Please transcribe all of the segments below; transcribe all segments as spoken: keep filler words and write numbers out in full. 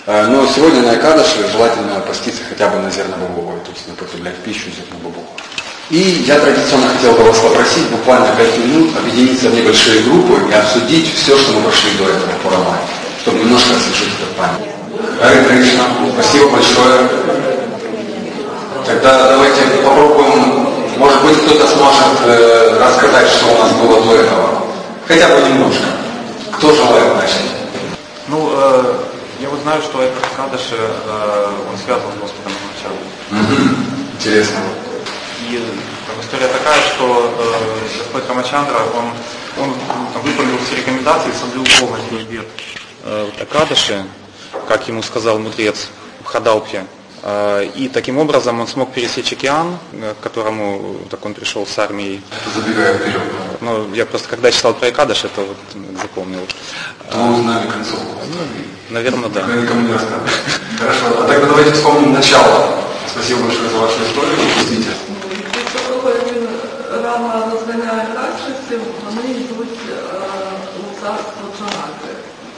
Но сегодня на Экадаши желательно поститься хотя бы на зерно-бобовое, то есть не употреблять в пищу зерно-бобовое. И я традиционно хотел бы вас попросить буквально пять минут объединиться в небольшие группы и обсудить все, что мы прошли до этого по роману, чтобы немножко освежить этот память. Харе Кришна, спасибо большое. Тогда давайте попробуем, может быть, кто-то сможет э, рассказать, что у нас было до этого. Хотя бы немножко. Кто желает начать? Ну, э, я вот знаю, что этот Кадаш, э, он связан с Господом Рамачандрой. Mm-hmm. Интересно. И там, история такая, что э, Господь Рамачандра, он, он там, выполнил все рекомендации, соблюл полностью обет э, Кадаши, как ему сказал мудрец в Хадалпе. И таким образом он смог пересечь океан, к которому так он пришел с армией. Забегая вперед. Ну, я просто когда читал про Экадаш, это вот запомнил. То мы узнали концовку. Наверное, да. Я никому не рассказываю. Хорошо. А тогда давайте вспомним начало. Спасибо большое за вашу историю. Действительно. Після того, як він Рама розганяє ракшасів, вони йдуть у царство Джанаки.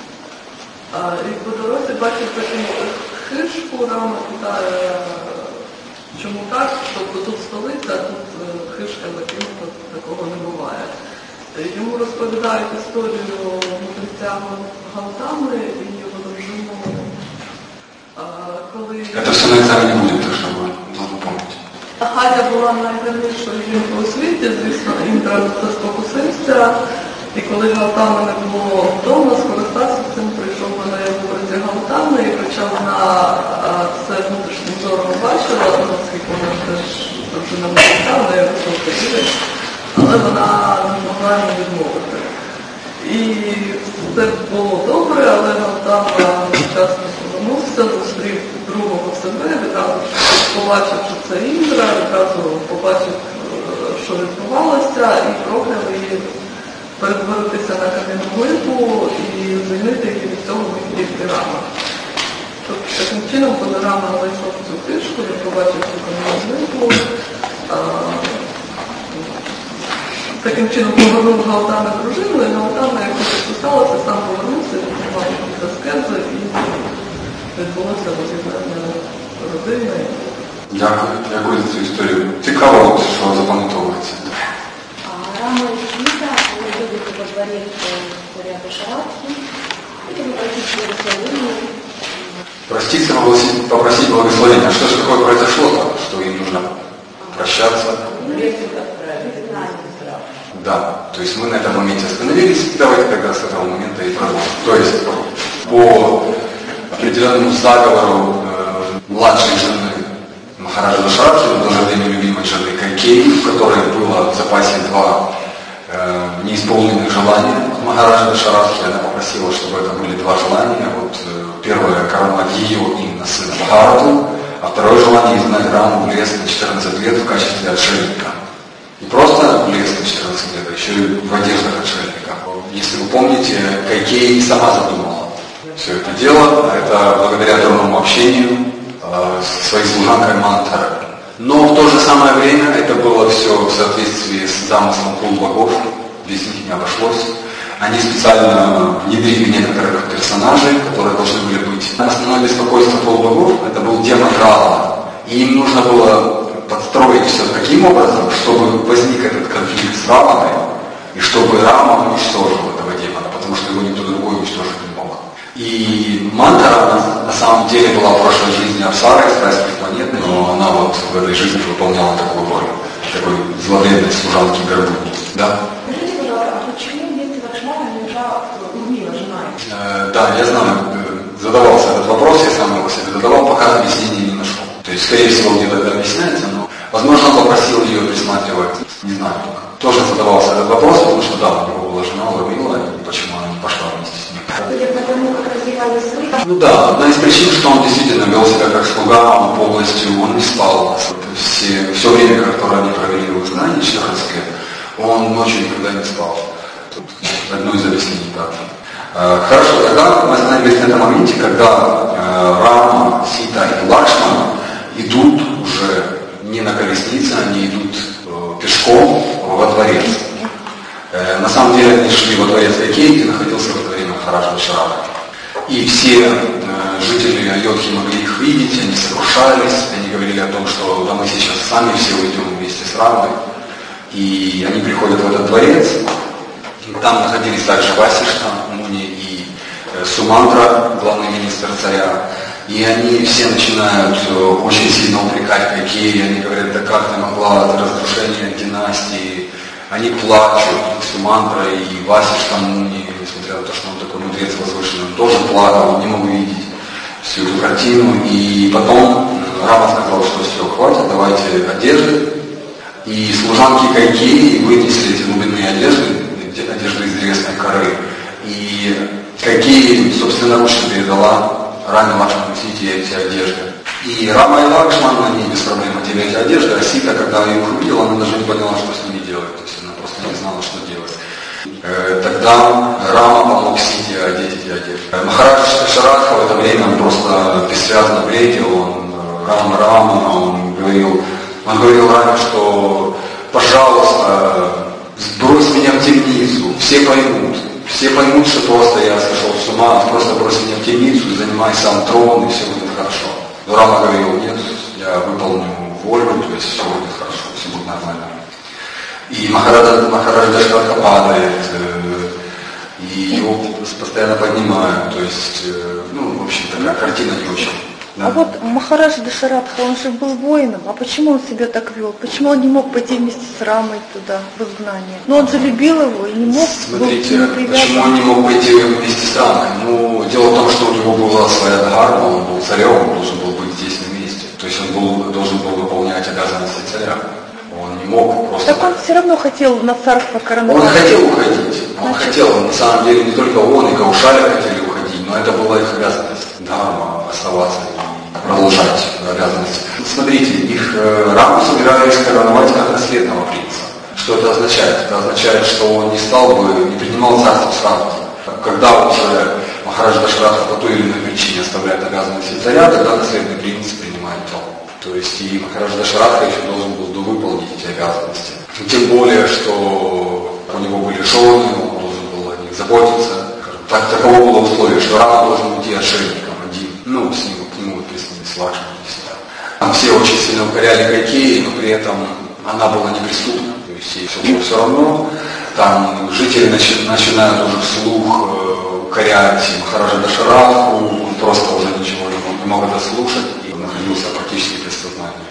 І по дорозі бачить таку хижку, Рама питає, чому так, тобто тут столиця, а тут хижка закинута, такого не буває. Йому розповідають історію мудреця Гаутами і його дружину, коли... Это все на экзамене будет, так что вы должны помнить. Гадя була найгарнішою жінкою у світі, звісно, Індра це спокусився, і коли Гаутами не було вдома, скористався цим, прийшов на неї в образі Гаутами, і хоча вона це внутрішнім зором бачила, оскільки вона теж дружина мудреця, в неї висока рівень, але вона не могла йому відмовити. І все було добре, але Гаутама вчасно повернувся, зустрів другого себе, відразу побачив, що це Індра, відразу побачив, що відбувалося, і прокляв її перетворитися на кам'яну глибу і звільнити її від цього виходів Рама. Тобто, таким чином, коли Рама знайшов цю кишку, він побачив цю кам'яну глибу, таким чином повернув Гаутами дружину, і Гаутами, як це сталося, сам повернувся, відбував якісь аскези і відбулося роз'єднання родини. Дякую, дякую за цю історію. Цікаво, що запам'ятовується. Рама и Сита, они любят во дворе царя Дашаратхи, и попросить благословения. Проститься, попросить, попросить благословения. А что же такое произошло-то, что им нужно прощаться? Да, то есть мы на этом моменте остановились. Давайте тогда с этого момента и продолжим. То есть по определенному заговору э, младшей жены Махараджа Дашаратхи, в то же время любимой жены Кайкеи, в которой было в запасе два э, неисполненных желания от Махараджа Дашаратхи. Она попросила, чтобы это были два желания. Вот, э, первое — короновать ее именно сына Бхарату, а второе желание — изгнать Раму в лес на четырнадцать лет в качестве отшельника. Не просто в лес на четырнадцать лет, а еще и в одеждах отшельника. Если вы помните, Кайкеи сама задумала все это дело. Это благодаря дурному общению э, с своей служанкой Мантарой. Но в то же самое время это было все в соответствии с замыслом полубогов. Без них не обошлось. Они специально внедрили некоторых персонажей, которые должны были быть. Основное беспокойство полубогов — это был демон Рава. И им нужно было подстроить все таким образом, чтобы возник этот конфликт с Раваной, и чтобы Рама уничтожил этого демона, потому что его никто другой уничтожить не мог. И Мантара на самом деле была в прошлой жизни Апсарой, страстной планеты, но она вот в этой жизни выполняла такую роль, такой зловредной служанки Горбуни. Да? Скажите, пожалуйста, а почему вместе Лакшмана не убила жена? Э, да, я знаю, задавался этот вопрос, я сам его себе задавал, пока объяснения не нашел. То есть, скорее всего, где-то это объясняется, но, возможно, он попросил ее присматривать, не знаю, тоже задавался этот вопрос, потому что, да, у него была жена, Лавила, и почему она не пошла вместе с ним. Судя по тому, как развивались вы. Ну да, одна из причин, что он действительно вел себя как слуга, он полностью, он не спал. Все, все время, которое они провели в изгнании, четырнадцать лет, он ночью никогда не спал. Тут одно из объяснений так. Хорошо, тогда мы остановились на этом моменте, когда э, Рама, Сита и Лакшмана идут уже не на колеснице, они идут э, пешком во дворец. Э, на самом деле они шли во дворец Кайкеи, где находился в это время Махараджа Дашаратхи. И все э, жители видеть, они сокрушались, они говорили о том, что да, мы сейчас сами все уйдем вместе с Рамой. И они приходят в этот дворец, и там находились также Васишта, Муни и э, Сумантра, главный министр царя. И они все начинают э, очень сильно упрекать Кайкеи, они говорят, да как ты могла, это разрушение династии. Они плачут, и Сумантра, и Васишта, Муни, несмотря на то, что он такой мудрец возвышенный, он тоже плакал, он не мог видеть всю эту картину. И потом Рама сказал, что все, хватит, давайте одежды. И служанки Кайкеи вынесли эти глубинные одежды, одежды из древесной коры. И Кайкеи собственноручно передала Раме Лакшману Сите эти одежды. И Рама и Лакшман, они без проблем одели эти одежды, а Сита, когда их увидела, она даже не поняла, что с ними делать. То есть она просто не знала, что делать. Тогда Рама помог Сите одеть эти одежды. Махарадж Шарадха в это время он просто бессвязно бредил, он Рама Рама, он говорил, Он говорил Раме, что, пожалуйста, сбрось меня в темницу, все поймут. Все поймут, что просто я сошел с ума, просто брось меня в темницу, занимай сам трон, и все будет хорошо. Но Рама говорил, нет, я выполню волю, то есть все будет хорошо, все будет нормально. И Махарадж, Махарадж Дашрадха падает, и его постоянно поднимают, то есть, ну, в общем, такая картина не очень. Да. А вот Махарадж Дашарадха, он же был воином, а почему он себя так вел? Почему он не мог пойти вместе с Рамой туда, в изгнание? Но он же любил его и не мог. Смотрите, почему он не мог пойти вместе с Рамой? Ну, дело в том, что у него была своя дхарма, он был царем, он должен был быть здесь на месте. То есть он был, должен был выполнять обязанности царя. Он не мог просто... Так он все равно хотел на царство короновать. Он хотел уходить. Он Значит... хотел, на самом деле, не только он, и Каушаля хотели уходить, но это была их обязанность. Дхарма, оставаться и продолжать обязанности. Смотрите, их э, Раму собирались короновать как наследного принца. Что это означает? Это означает, что он не стал бы, не принимал царство сразу. Когда уже Махарадж Дашарадха по той или иной причине оставляет обязанности царя, тогда наследный принц принимает трон. То есть и Махарадж Дашарадха еще должен был довыполнить эти обязанности. Тем более, что у него были жены, он должен был о них заботиться. Так, таково было условие, что Рама должен уйти отшельником один. Ну, с ним, к нему присоединились Лакшман. Там все очень сильно укоряли Кайкеи, но при этом она была неприступна. То есть ей все было все равно. Там жители начи- начинают уже вслух э, укорять Махараджа Дашарадху, он просто уже ничего не мог, не мог это слушать и находился практически без сознания.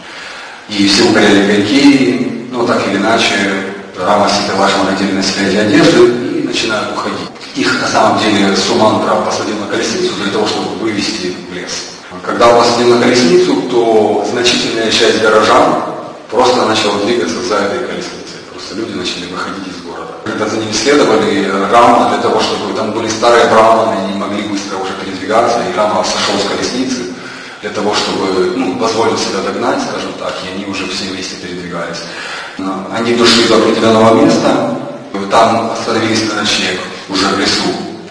И все укоряли Кайкеи, но так или иначе Рама, Сита и Лакшман надели на себя эти одежды и начинают уходить. Их на самом деле Сумантра посадил на колесницу для того, чтобы вывести в лес. Когда он посадил на колесницу, то значительная часть горожан просто начала двигаться за этой колесницей. Просто люди начали выходить из города. Когда за ними следовали, Рама для того, чтобы там были старые браманы, они не могли быстро уже передвигаться, и Рама сошел с колесницы для того, чтобы ну, позволил себя догнать, скажем так, и они уже все вместе передвигались. Они дошли до определенного места, там остановились на ночлег уже в лесу.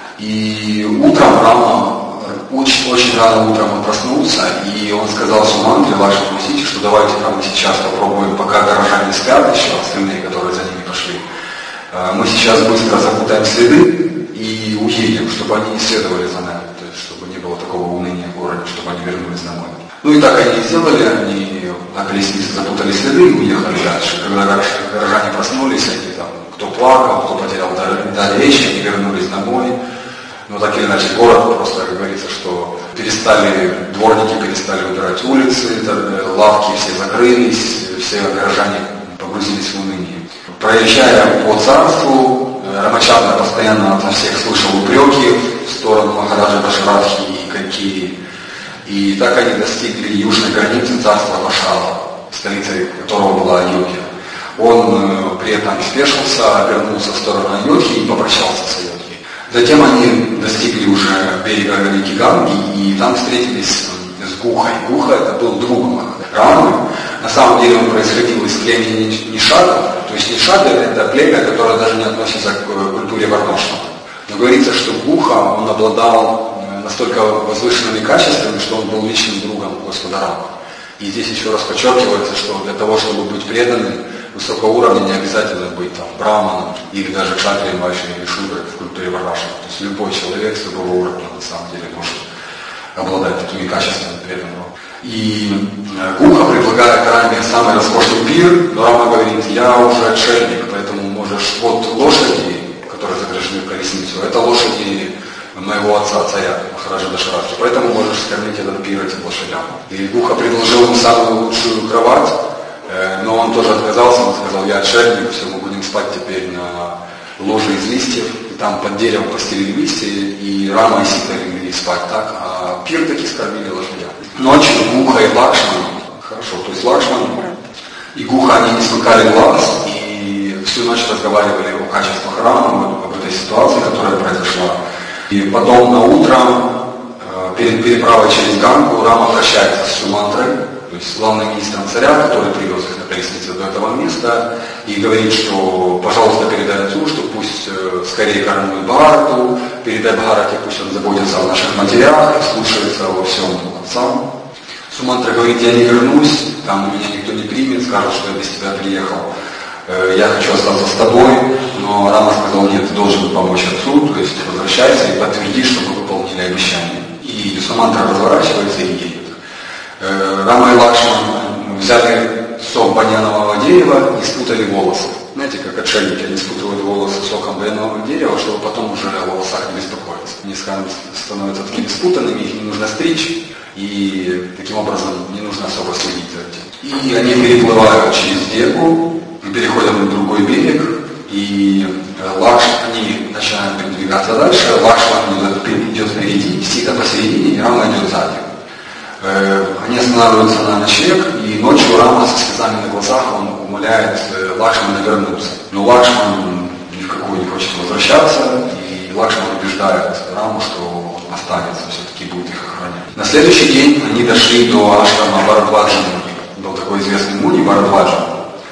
И утром Рама, очень, очень рано утром он проснулся, и он сказал Сумантре, Лакшману Сите, что давайте мы сейчас попробуем, пока горожане спят еще, остальные, которые за ними пошли, мы сейчас быстро запутаем следы и уедем, чтобы они не следовали за нами, то есть чтобы не было такого уныния в городе, чтобы они вернулись домой. Ну и так они и сделали, они на колеснице запутали следы и уехали дальше. Когда горожане проснулись, они там, кто плакал, кто потерял дар речи, они вернулись домой. Но так или иначе город просто, как говорится, что перестали, дворники перестали убирать улицы, лавки все закрылись, все горожане погрузились в уныние. Проезжая по царству, Рамачандра постоянно от всех слышал упреки в сторону Махараджа Дашарадхи и Кайкеи. И так они достигли южной границы царства Пашала, столицей которого была Айодхья. Он при этом спешился, обернулся в сторону Айодхьи и попрощался с Айодхьей. Затем они достигли уже берега реки Ганги и там встретились с Гухой. Гуха это был другом Рамы. На самом деле он происходил из племени Нишадов. То есть Нишады это племя, которое даже не относится к культуре Варнашного. Но говорится, что Гуха, он обладал настолько возвышенными качествами, что он был личным другом Господа Рамы. И здесь еще раз подчеркивается, что для того, чтобы быть преданным высокого уровня, не обязательно быть там браманом или даже кшатрием, вайшем или шудрой в культуре Варнашного. То есть любой человек с любого уровня на самом деле может обладать такими качествами преданного. И Гуха предлагает Раме самый роскошный пир, но Рама говорит, я уже отшельник, поэтому можешь, вот лошади, которые запряжены в колесницу, это лошади моего отца, царя, Махараджа Дашаратхи, поэтому можешь скормить этот пир этим лошадям. И Гуха предложил ему самую лучшую кровать, но он тоже отказался, он сказал, я отшельник, все, мы будем спать теперь на ложе из листьев, и там под деревом постелили листья, и Рама и Сита легли спать так, а пир таки скормили лошадям. Ночью Гуха и Лакшман, хорошо, то есть Лакшман и Гуха, они не смыкали глаз, и всю ночь разговаривали о качествах Рамы, об этой ситуации, которая произошла. И потом на утро, перед переправой через Гангу, Рама прощается с Сумантрой, то есть главным министром царя, который привез их на колеснице до этого места, и говорит, что, пожалуйста, передай отцу, что пусть скорее коронует Бхарату, передай Бхарате, пусть он заботится о наших матерях, слушается во всем отцам. Сумантра говорит, я не вернусь, там меня никто не примет, скажут, что я без тебя приехал. Я хочу остаться с тобой, но Рама сказал, нет, ты должен помочь отцу, то есть возвращайся и подтверди, что мы выполнили обещание. И Сумантра разворачивается и едет. Рама и Лакшман взяли сок баньянового дерева и спутали волосы. Знаете, как отшельники, они спутывают волосы соком баньянового дерева, чтобы потом уже о волосах не беспокоиться. Они становятся такими спутанными, их не нужно стричь, и таким образом не нужно особо следить за этим. И они переплывают через реку, переходят на другой берег, и Лакшман, они начинают передвигаться дальше, Лакшман идет впереди, Сита посередине, и Рама идет сзади. Они останавливаются на ночлег, и ночью Рама со слезами на глазах, он умоляет Лакшмана вернуться. Но Лакшман ни в какую не хочет возвращаться, и Лакшман убеждает Раму, что он останется, все-таки будет их охранять. На следующий день они дошли до ашрама Бхарадваджа Муни. Был такой известный Муни Бхарадваджа.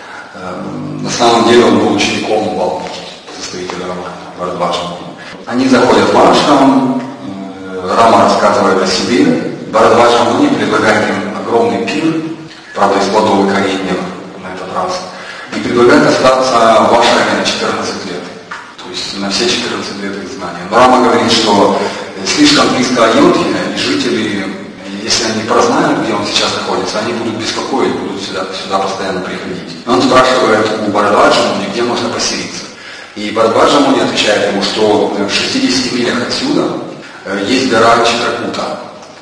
На самом деле он был учеником Валмики, составителя Бхарадваджа Муни. Они заходят в ашрам, Рама рассказывает о себе, Бхарадваджа Муни предлагает им огромный пир, правда из плодов и кореньев на этот раз, и предлагает остаться в ашраме на четырнадцать лет, то есть на все четырнадцать лет их знания. Но Рама говорит, что слишком близко Айодхи, и жители, если они прознают, где он сейчас находится, они будут беспокоить, будут сюда, сюда постоянно приходить. И он спрашивает у Бхарадваджа Муни, где можно поселиться. И Бхарадваджа Муни отвечает ему, что в шестидесяти милях отсюда есть гора Читракута.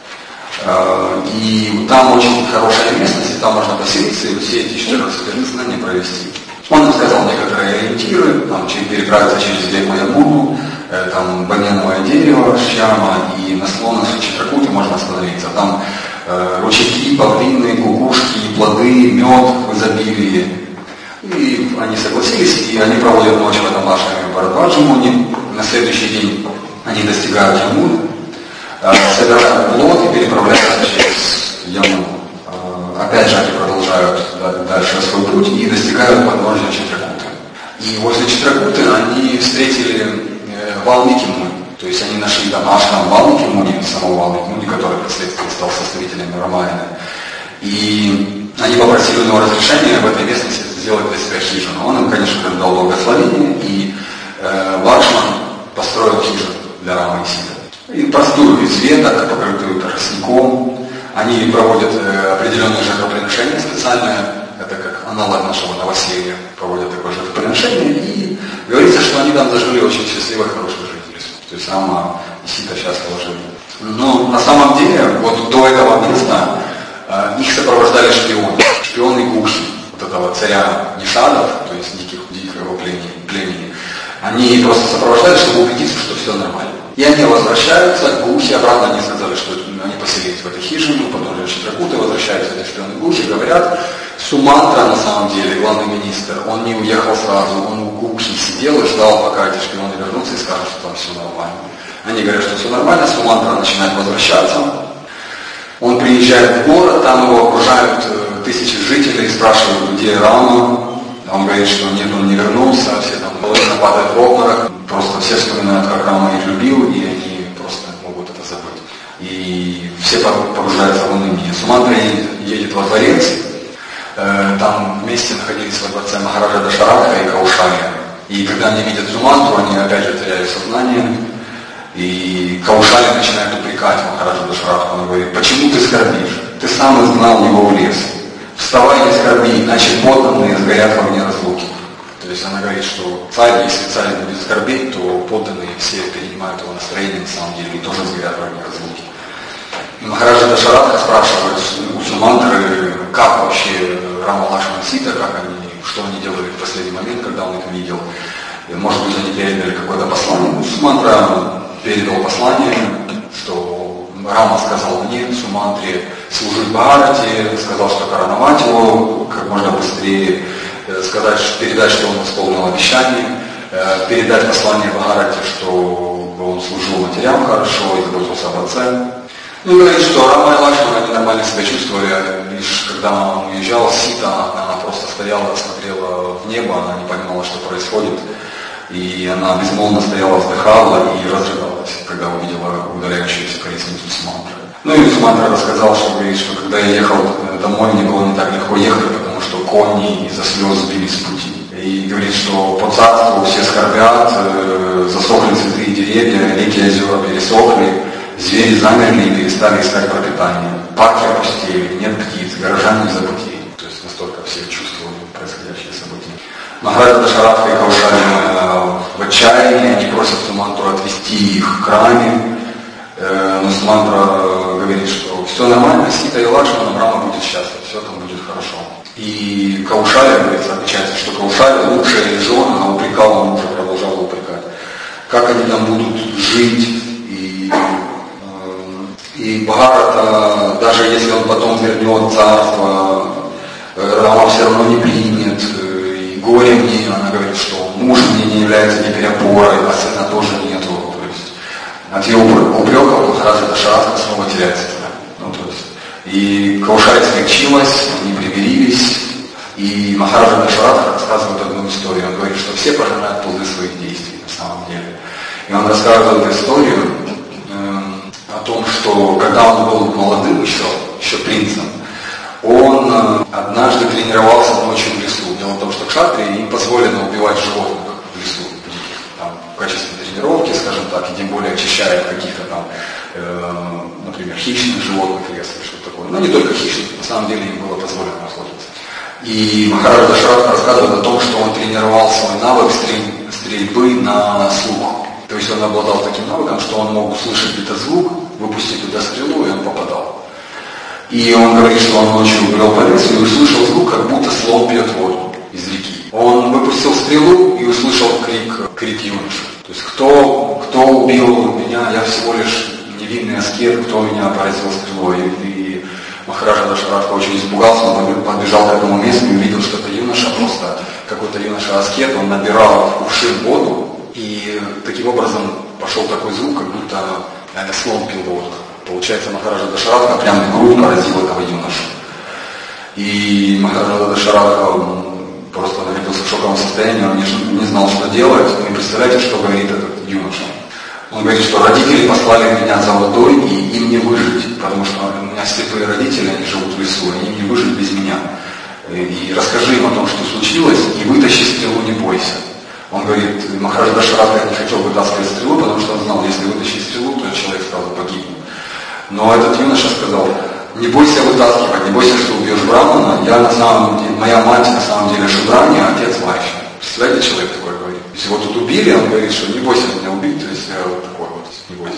И там очень хорошая местность, и там можно поселиться и все эти четырнадцать лет знания провести. Он им сказал некоторые ориентиры, там, переправиться через реку Ямуну, там баньяновое дерево, Шьяма, и на склонах Читракуты можно остановиться. Там э, ручейки, павлины, кукушки, плоды, мед в изобилии. И они согласились, и они проводят ночь в этом ашраме Бхарадваджа Муни. На следующий день они достигают Ямуны, э, собирают плод и переправляются через Ямуну. Э, опять же они продолжают дальше свой путь и достигают подножия Читракуты. И возле Читракуты они встретили Валмики Муни, то есть они нашли там ашрам Валмики Муни, самого Валмики Муни, который впоследствии стал составителем Рамаяна. И они попросили у него разрешения в этой местности сделать для себя хижину. Он им, конечно, дал благословение, и э, Лакшман построил хижину для Рамы и Ситы. И простую из веток, покрытую тростником. Они проводят э, определенные жертвоприношения специальные, это как аналог нашего новоселья, проводят такое жертвоприношение, и говорится, что они там зажили очень счастливой, хорошей жизнью. То есть Рама и Сита счастливо жили. Но на самом деле, вот до этого места э, их сопровождали шпионы. Шпионы Гухи, вот этого царя Нишадов, то есть диких, дикого племени, племени. Они просто сопровождали, чтобы убедиться, что все нормально. И они возвращаются, Гухи обратно они сказали, что они поселились в этой хижине, потом же Читракуты, возвращаются эти шпионы Гухи, говорят, Сумантра на самом деле, главный министр, он не уехал сразу, он у Гухи сидел и ждал, пока эти шпионы вернутся и скажут, что там все нормально. Они говорят, что все нормально, Сумантра начинает возвращаться. Он приезжает в город, там его окружают э, тысячи жителей, спрашивают, где Рама. Он говорит, что нет, он не вернулся, все там половина падает в обморок. Просто все вспоминают, как Рама их любил, и они просто могут это забыть. И все погружаются в уныние. Сумантра едет, едет во дворец, э, там вместе находились во дворце Махараджа Дашаратха и Каушалия. И когда они видят Сумантру, они опять же теряют сознание. И Каушали начинает упрекать Махараджа Дашаратху. Он говорит: почему ты скорбишь? Ты сам изгнал его в лес. Вставай, не скорби, иначе подданные сгорят в огне разлуки. То есть она говорит, что царь, если царь будет скорбеть, то подданные все перенимают его настроение на самом деле и тоже сгорят в огне разлуки. И Махараджа Дашаратха спрашивает у Сумантры, как вообще Рама, Лакшмана, Сита, как они, что они делали в последний момент, когда он их видел. И, может быть, они передали какое-то послание. Ну, Сумантра передал послание, что Рама сказал мне, Сумантре, служить Бхарате, сказал, что короновать его как можно быстрее, сказать, передать, что он исполнил обещание, передать послание Бхарате, что он служил матерям хорошо и заботился об отце. Ну, говорит, что Рама и Лакшмана, они нормально себя чувствовали, лишь когда он уезжал, Сита, она просто стояла, смотрела в небо, она не понимала, что происходит, и она безмолвно стояла, вздыхала и разрыдалась, когда увидела удаляющуюся колесницу Сумантры. Ну и Сумантра рассказал, что, говорит, что когда я ехал домой, мне было не так легко ехать, потому что кони из-за слез сбились с пути. И говорит, что по царству все скорбят, засохли цветы и деревья, реки и озера пересохли, звери замерли и перестали искать пропитание. Парки опустели, нет птиц, горожане в забытии. То есть настолько все чувствовали происходящие события. Махараджа Дашаратха и Каушали в отчаянии, они просят Сумантру отвести их к Раме. Но Сумантра говорит, что все нормально, Сита и Лакшмана, Рама будет счастлив, все там будет хорошо. И Каушали, говорится, отмечается, что Каушали лучшая жена, она упрекала мужа, продолжала упрекать. Как они там будут жить, и, и Бхарата, даже если он потом вернет царство, Рама все равно не примет, и горе мне, она говорит, что муж мне не является теперь опорой, а сына тоже нету. От ее упреков Махараджа Дашаратха снова теряет себя. Ну, то есть, и Каушали смягчилась, они примирились, и Махараджа Дашаратха рассказывает одну историю. Он говорит, что все пожинают плоды своих действий на самом деле. И он рассказывает историю э, о том, что когда он был молодым еще, еще принцем, он э, однажды тренировался ночью в лесу. Дело в том, что кшатрии им позволено убивать животных в лесу, там, в качестве тренировки, скажем так, и тем более очищая каких-то там, э, например, хищных животных леса или что-то такое. Но не только хищных, на самом деле им было позволено охотиться. И Махараджа Дашаратха рассказывает о том, что он тренировал свой навык стрель, стрельбы на слух. То есть он обладал таким навыком, что он мог услышать где-то звук, выпустить туда стрелу, и он попадал. И он говорит, что он ночью брел по лесу и услышал звук, как будто слон пьет воду из реки. Он выпустил стрелу и услышал крик, крик юноши. То есть кто, кто убил меня, я всего лишь невинный аскет, кто меня поразил стрелой. И Махараджа Дашаратха очень испугался, он подбежал к этому месту и увидел, что это юноша, просто какой-то юноша-аскет, он набирал в кувшин воду, и таким образом пошел такой звук, как будто наверное, слон пил воду. Получается, Махараджа Дашаратха прямо в грудь поразил этого юношу. И Махараджа Дашаратха просто находился в шоковом состоянии, он не, не знал, что делать. Вы представляете, что говорит этот юноша? Он говорит, что родители послали меня за водой, и им не выжить, потому что у меня слепые родители, они живут в лесу, и им не выжить без меня. И расскажи им о том, что случилось, и вытащи стрелу, не бойся. Он говорит, Махараджа Дашаратха не хотел вытаскивать стрелу, потому что он знал, если вытащить стрелу, то человек сразу погибнет. Но этот юноша сказал, не бойся вытаскивать, не бойся, что убьешь Брамана, я на самом деле, моя мать на самом деле Шудрани, а отец Вайшна. Представляете, человек такой говорит. Если его тут убили, он говорит, что не бойся меня убить, то есть я вот такой вот, не бойся.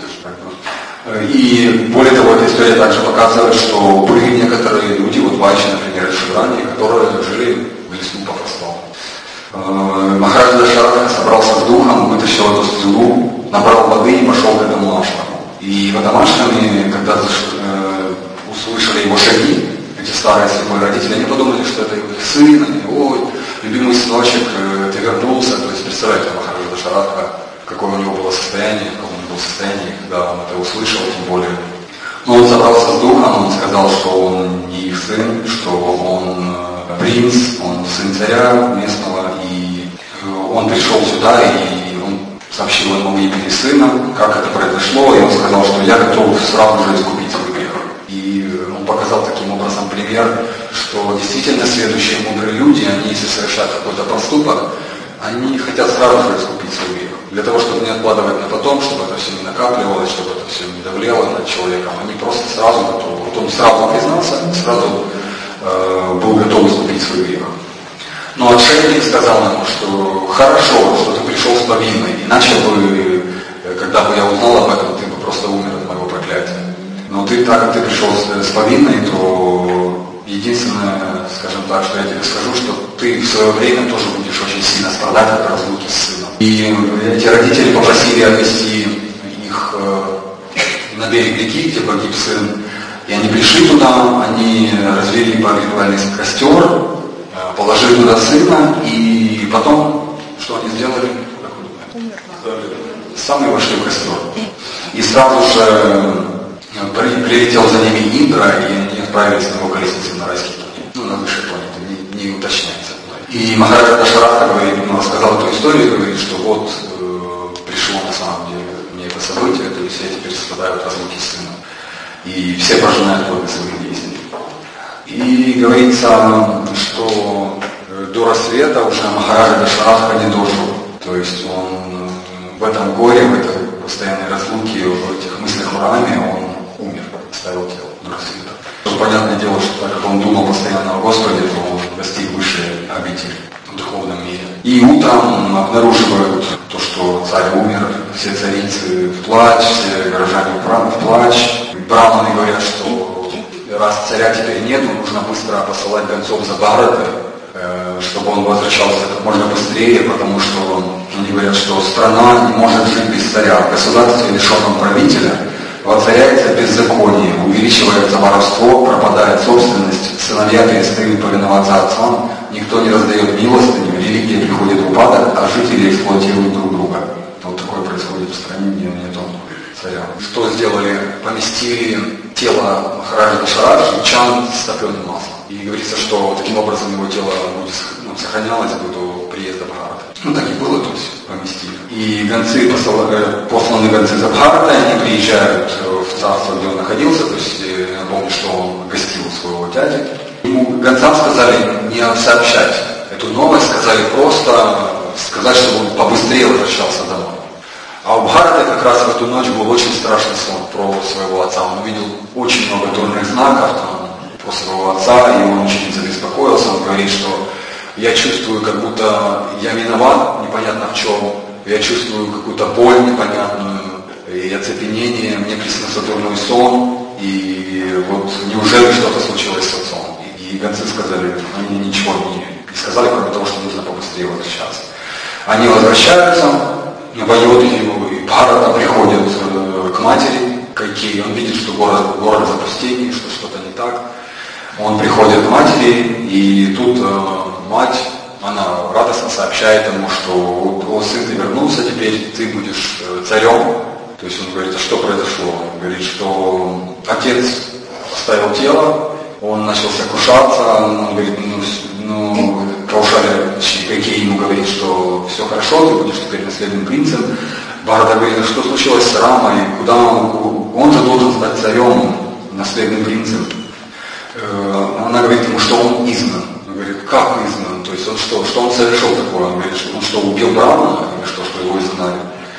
И более того, эта история также показывает, что были некоторые люди, вот Вайшна, например, Шудрани, которые жили в лесу по-простому. Махараджа Дашаратха собрался с духом, вытащил эту стрелу, набрал воды и пошел к этому аштраму. И в этом аштраме, когда э, услышали его шаги, эти старые слепые родители, они подумали, что это их сын, они, ой, любимый сыночек, э, ты вернулся. То есть представляете, Махараджа Дашаратха, какое у него было состояние, в каком он был состоянии, когда он это услышал, тем более. Но он собрался с духом, он сказал, что он не их сын, что он э, принц, он сын царя местного, и э, он пришел сюда, и он сообщил ему имени сына, как это произошло, и он сказал, что я готов сразу же искупить свой грех. И он показал таким образом пример, что действительно следующие мудрые люди, они, если совершают какой-то поступок, они хотят сразу же искупить свой грех. для того, чтобы не откладывать на потом, чтобы это все не накапливалось, чтобы это все не давлело над человеком, они просто сразу готовы. Вот он сразу признался, сразу э, был готов искупить свой грех. Но отшельник сказал ему, что хорошо, что ты пришел с повинной, иначе бы, когда бы я узнал об этом, ты бы просто умер от моего проклятия. Но ты, так как ты пришел с, с повинной, то единственное, скажем так, что я тебе скажу, что ты в свое время тоже будешь очень сильно страдать от разлуки с сыном. И эти родители попросили отвезти их э, на берег реки, где погиб сын. И они пришли туда, они развели погребальный костер, положили туда сына, и потом, что они сделали? Сами вошли в костер. И сразу же прилетел за ними Индра, и они отправились на его колеснице на райский путь. Ну, на высшей планете, не, не уточняется. И Махараджа Дашаратха говорит, ну, рассказал эту историю, говорит, что вот э, пришло на самом деле мне это событие, то есть все теперь страдают от разлуки с сыном. И все пожинают плоды своих действий. И говорится, что до рассвета уже Махараджа Дашаратха не дожил. То есть он в этом горе, в этой постоянной разлуке, в этих мыслях о раме, он умер, оставил тело до рассвета. Понятное дело, что так как он думал постоянно о Господе, то он достиг высшей обители в духовном мире. И утром обнаруживают то, что царь умер, все царицы в плач, все горожане в плач. Браманы говорят, что раз царя теперь нету, нужно быстро посылать гонцов за Бхаратой, чтобы он возвращался как можно быстрее, потому что они говорят, что страна не может жить без царя. В государстве, лишенном правителя, воцаряется беззаконие, увеличивается воровство, пропадает собственность, сыновья перестают повиноваться отцам, никто не раздает милостыню, религия приходит в упадок, а жители эксплуатируют друг друга. Вот такое происходит в стране, где нет царя. Что сделали? Поместили тело Махараджа Дашаратхи в чан с топленым маслом. И говорится, что таким образом его тело будет, ну, сохранялось бы до приезда Бхараты. Ну так и было, то есть поместили. И гонцы, посланы гонцы за Бхаратой, они приезжают в царство, где он находился, то есть я напомню, что он гостил своего дяди. Ему гонцам сказали не сообщать эту новость, сказали просто сказать, чтобы он побыстрее возвращался домой. А у Бхараты как раз в эту ночь был очень страшный сон про своего отца. Он увидел очень много дурных знаков там, про своего отца, и он очень забеспокоился. Он говорит, что я чувствую, как будто я виноват, непонятно в чем. Я чувствую какую-то боль непонятную и оцепенение. Мне приснился дурной сон, и вот неужели что-то случилось с отцом? И, и гонцы сказали, они ничего не, не сказали, кроме того, что нужно побыстрее возвращаться. Они возвращаются, поет его, и Бхарата приходит э, к матери Кайкеи, он видит, что город, город запустение, что что-то не так. Он приходит к матери, и тут э, мать, она радостно сообщает ему, что о, сын, ты вернулся, теперь ты будешь э, царем. То есть он говорит, а что произошло? Он говорит, что отец оставил тело, он начал сокрушаться, он говорит, ну, ну Каушаля, Кайкеи ему говорит, что все хорошо, ты будешь теперь наследным принцем. Бхарата говорит, а что случилось с Рамой, куда он, он же должен стать царем, наследным принцем. Она говорит ему, что он изгнан. Он говорит, как изгнан? То есть он что, что он совершил такое? Он говорит, что он что, убил Брамана, или что, что его изгнали?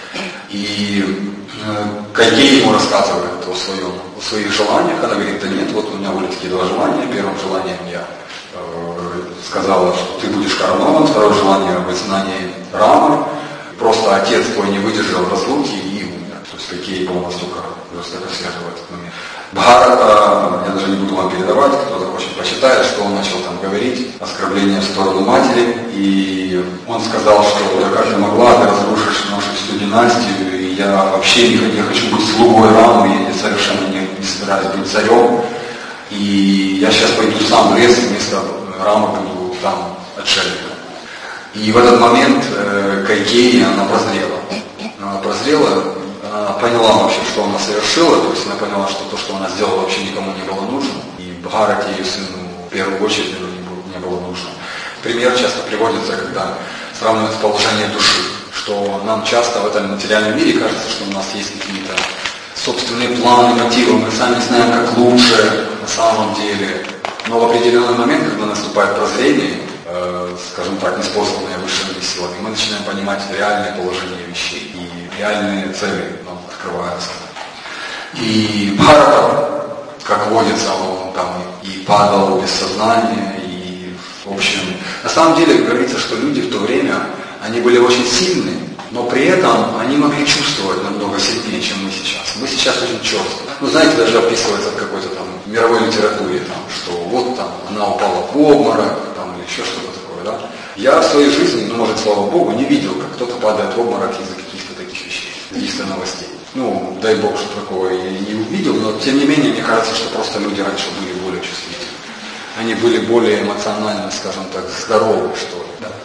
И Кайкеи ему рассказывает о, своем, о своих желаниях. Она говорит, да нет, вот у меня были такие два желания. Первым желанием я э, сказала, что ты будешь коронован. Второе желание в изгнании Рамы. Просто отец твой не выдержал разлуки и умер. То есть Кайкеи была настолько жестоко связана в этот момент. Бхарата, я даже не буду вам передавать, кто захочет почитает, что он начал там говорить, оскорбление в сторону матери, и он сказал, что да как ты могла, ты разрушишь нашу всю династию, и я вообще не хочу, я хочу быть слугой Рамы, я совершенно не, не собираюсь быть царем, и я сейчас пойду сам в лес, вместо Рамы буду там отшельником. И в этот момент э, Кайкеи, она прозрела. Она прозрела, она поняла вообще, что она совершила, то есть она поняла, что то, что она сделала, вообще никому не было нужно. И Бхарате, ее сыну, в первую очередь, не было нужно. Пример часто приводится, когда сравнивается положение души, что нам часто в этом материальном мире кажется, что у нас есть какие-то собственные планы, мотивы, мы сами знаем, как лучше на самом деле. Но в определенный момент, когда наступает прозрение, э, скажем так, неспосланные высшими силами, мы начинаем понимать реальное положение вещей, и реальные цели нам открываются. И Бхарата, как водится, он там и падал без сознания, и, в общем, на самом деле говорится, что люди в то время, они были очень сильные, но при этом они могли чувствовать намного сильнее, чем мы сейчас. Мы сейчас очень четко. Ну, знаете, даже описывается в какой-то там мировой литературе, там, что вот там она упала в обморок, там, или еще что-то такое, да. Я в своей жизни, ну, может, слава Богу, не видел, как кто-то падает в обморок из-за каких-то таких вещей, каких-то новостей. Ну, дай Бог, что такого я не увидел, но тем не менее, мне кажется, что просто люди раньше были более чувствительны. Они были более эмоционально, скажем так, здоровы, что ли. Да.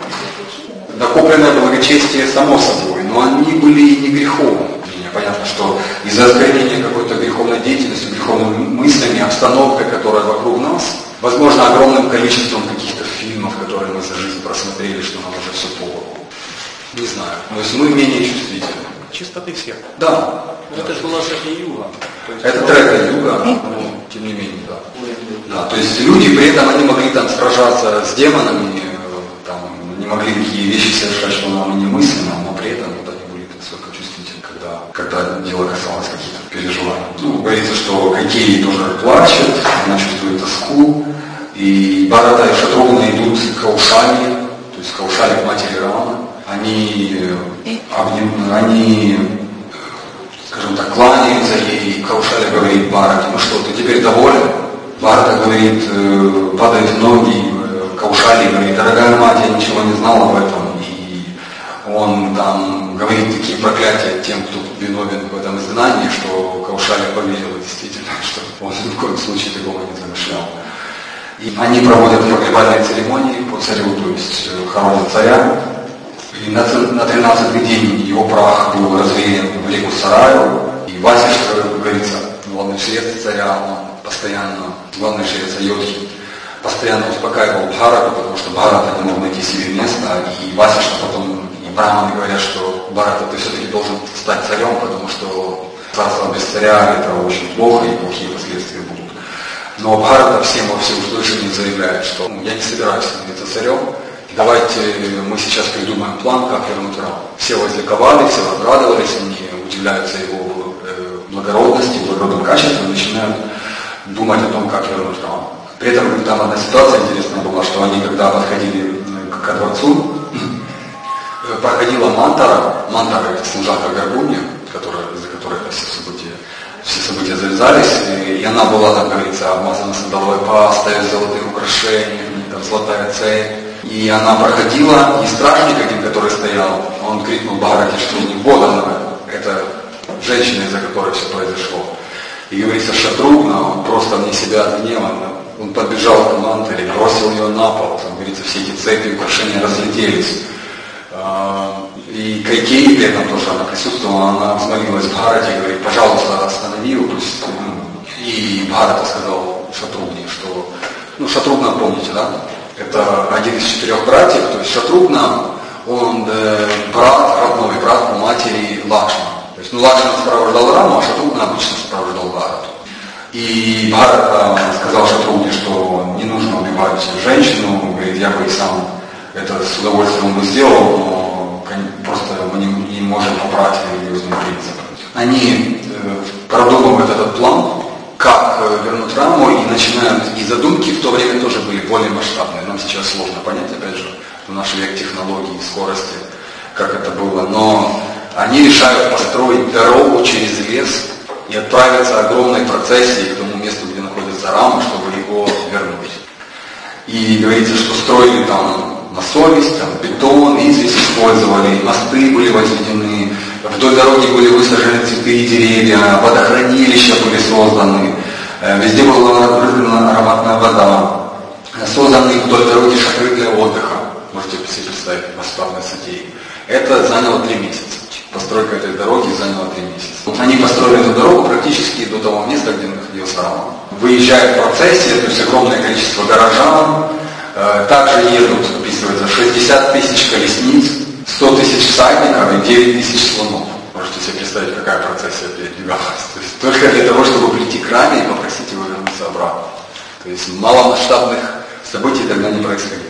Накопленное благочестие само собой, но они были не греховны. Понятно, что из-за осквернения какой-то греховной деятельностью, греховными мыслями, обстановкой, которая вокруг нас, возможно, огромным количеством каких-то фильмов, которые мы за жизнь просмотрели, что нам уже все по голову. Не знаю. То есть мы менее чувствительны. Чистоты всех. Да. Но это философия юга. Это трека юга, но тем не менее, да. Да. То есть люди при этом они могли там сражаться с демонами, там, не могли такие вещи совершать, что нам и немыслимо, но при этом вот, они были настолько чувствительны, когда, когда дело касалось каких-то переживаний. Ну, говорится, что Кайкеи тоже плачет, она чувствует тоску, и Бхарата и Шатругна идут к Каушали, то есть Каушали к матери Рамы. Они, обним, они, скажем так, кланяются ей, Каушали говорит Бхарате: ну что, ты теперь доволен? Бхарата говорит, падает в ноги, Каушали говорит: дорогая мать, я ничего не знал об этом. И он там говорит такие проклятия тем, кто виновен в этом изгнании, что Каушали поверил действительно, что он ни в коем случае такого не замышлял. И они проводят погребальные церемонии по царю, то есть хоронят царя. И на тринадцатый день его прах был развеян в реку Сараю. И Васиштха, как говорится, главный жрец царя, он постоянно, главный жрец Айодхи, постоянно успокаивал Бхарату, потому что Бхарата не мог найти себе места. И Васиштха потом, и браманы говорят, что Бхарата, ты все-таки должен стать царем, потому что царство без царя это очень плохо и плохие последствия будут. Но Бхарата всем во всеуслышание заявляет, что ну, я не собираюсь становиться царем. Давайте мы сейчас придумаем план, как вернуть Раму. Все возликовали, все возрадовались, они удивляются его э, благородности, благородным качествам, начинают думать о том, как вернуть Раму. При этом там одна ситуация интересная была, что они, когда подходили ко дворцу, проходила Мантара, Мантара это служанка Гаргунья, которая, за которой все события, все события завязались, и, и она была, так говорится, обмазана сандаловой пастой, золотым украшением, там золотая цепь. И она проходила, и стражник один, который стоял, он крикнул Бхарате, что не вот она, это женщина, из-за которой все произошло. И говорится, Шатругна, он просто вне себя от гнева, он подбежал к Мантаре, бросил ее на пол, там, говорится, все эти цепи, украшения разлетелись. И Кайкеи при этом тоже, она присутствовала, она взмолилась Бхарате и говорит: пожалуйста, останови его. То есть, и Бхарата сказал Шатругне, что, ну, Шатругна, помните, да? Это один из четырех братьев, то есть Шатругна, он э, брат, родной брат по матери Лакшмана. То есть, ну, Лакшман сопровождал Раму, а Шатругна обычно сопровождал Бхарату. И Бхарата сказал Шатругне, что не нужно убивать женщину, говорит, я бы и сам это с удовольствием бы сделал, но просто мы не, не можем попрать религиозные принципы. Они э, продумывают этот план, как вернуть Раму, и начинают, и задумки в то время тоже были более масштабные. Нам сейчас сложно понять, опять же, в наш век технологий, скорости, как это было. Но они решают построить дорогу через лес и отправиться огромной процессией к тому месту, где находится Рама, чтобы его вернуть. И говорится, что строили там на совесть, там бетон, известь использовали, мосты были возведены, вдоль дороги были высажены цветы и деревья, водохранилища были созданы, везде была разбрызгана ароматная вода, созданы вдоль дороги шатры для отдыха, можете себе представить масштабность идеи. Это заняло три месяца. Постройка этой дороги заняла три месяца. Они построили эту дорогу практически до того места, где находился Рама. Выезжает процессия, то есть огромное количество горожан, также едут, описывается, шестьдесят тысяч колесниц, сто тысяч всадников и девять тысяч слонов. Можете себе представить, какая процессия передвигалась. То есть только для того, чтобы прийти к Раме и попросить его вернуться обратно. То есть маломасштабных событий тогда не происходило.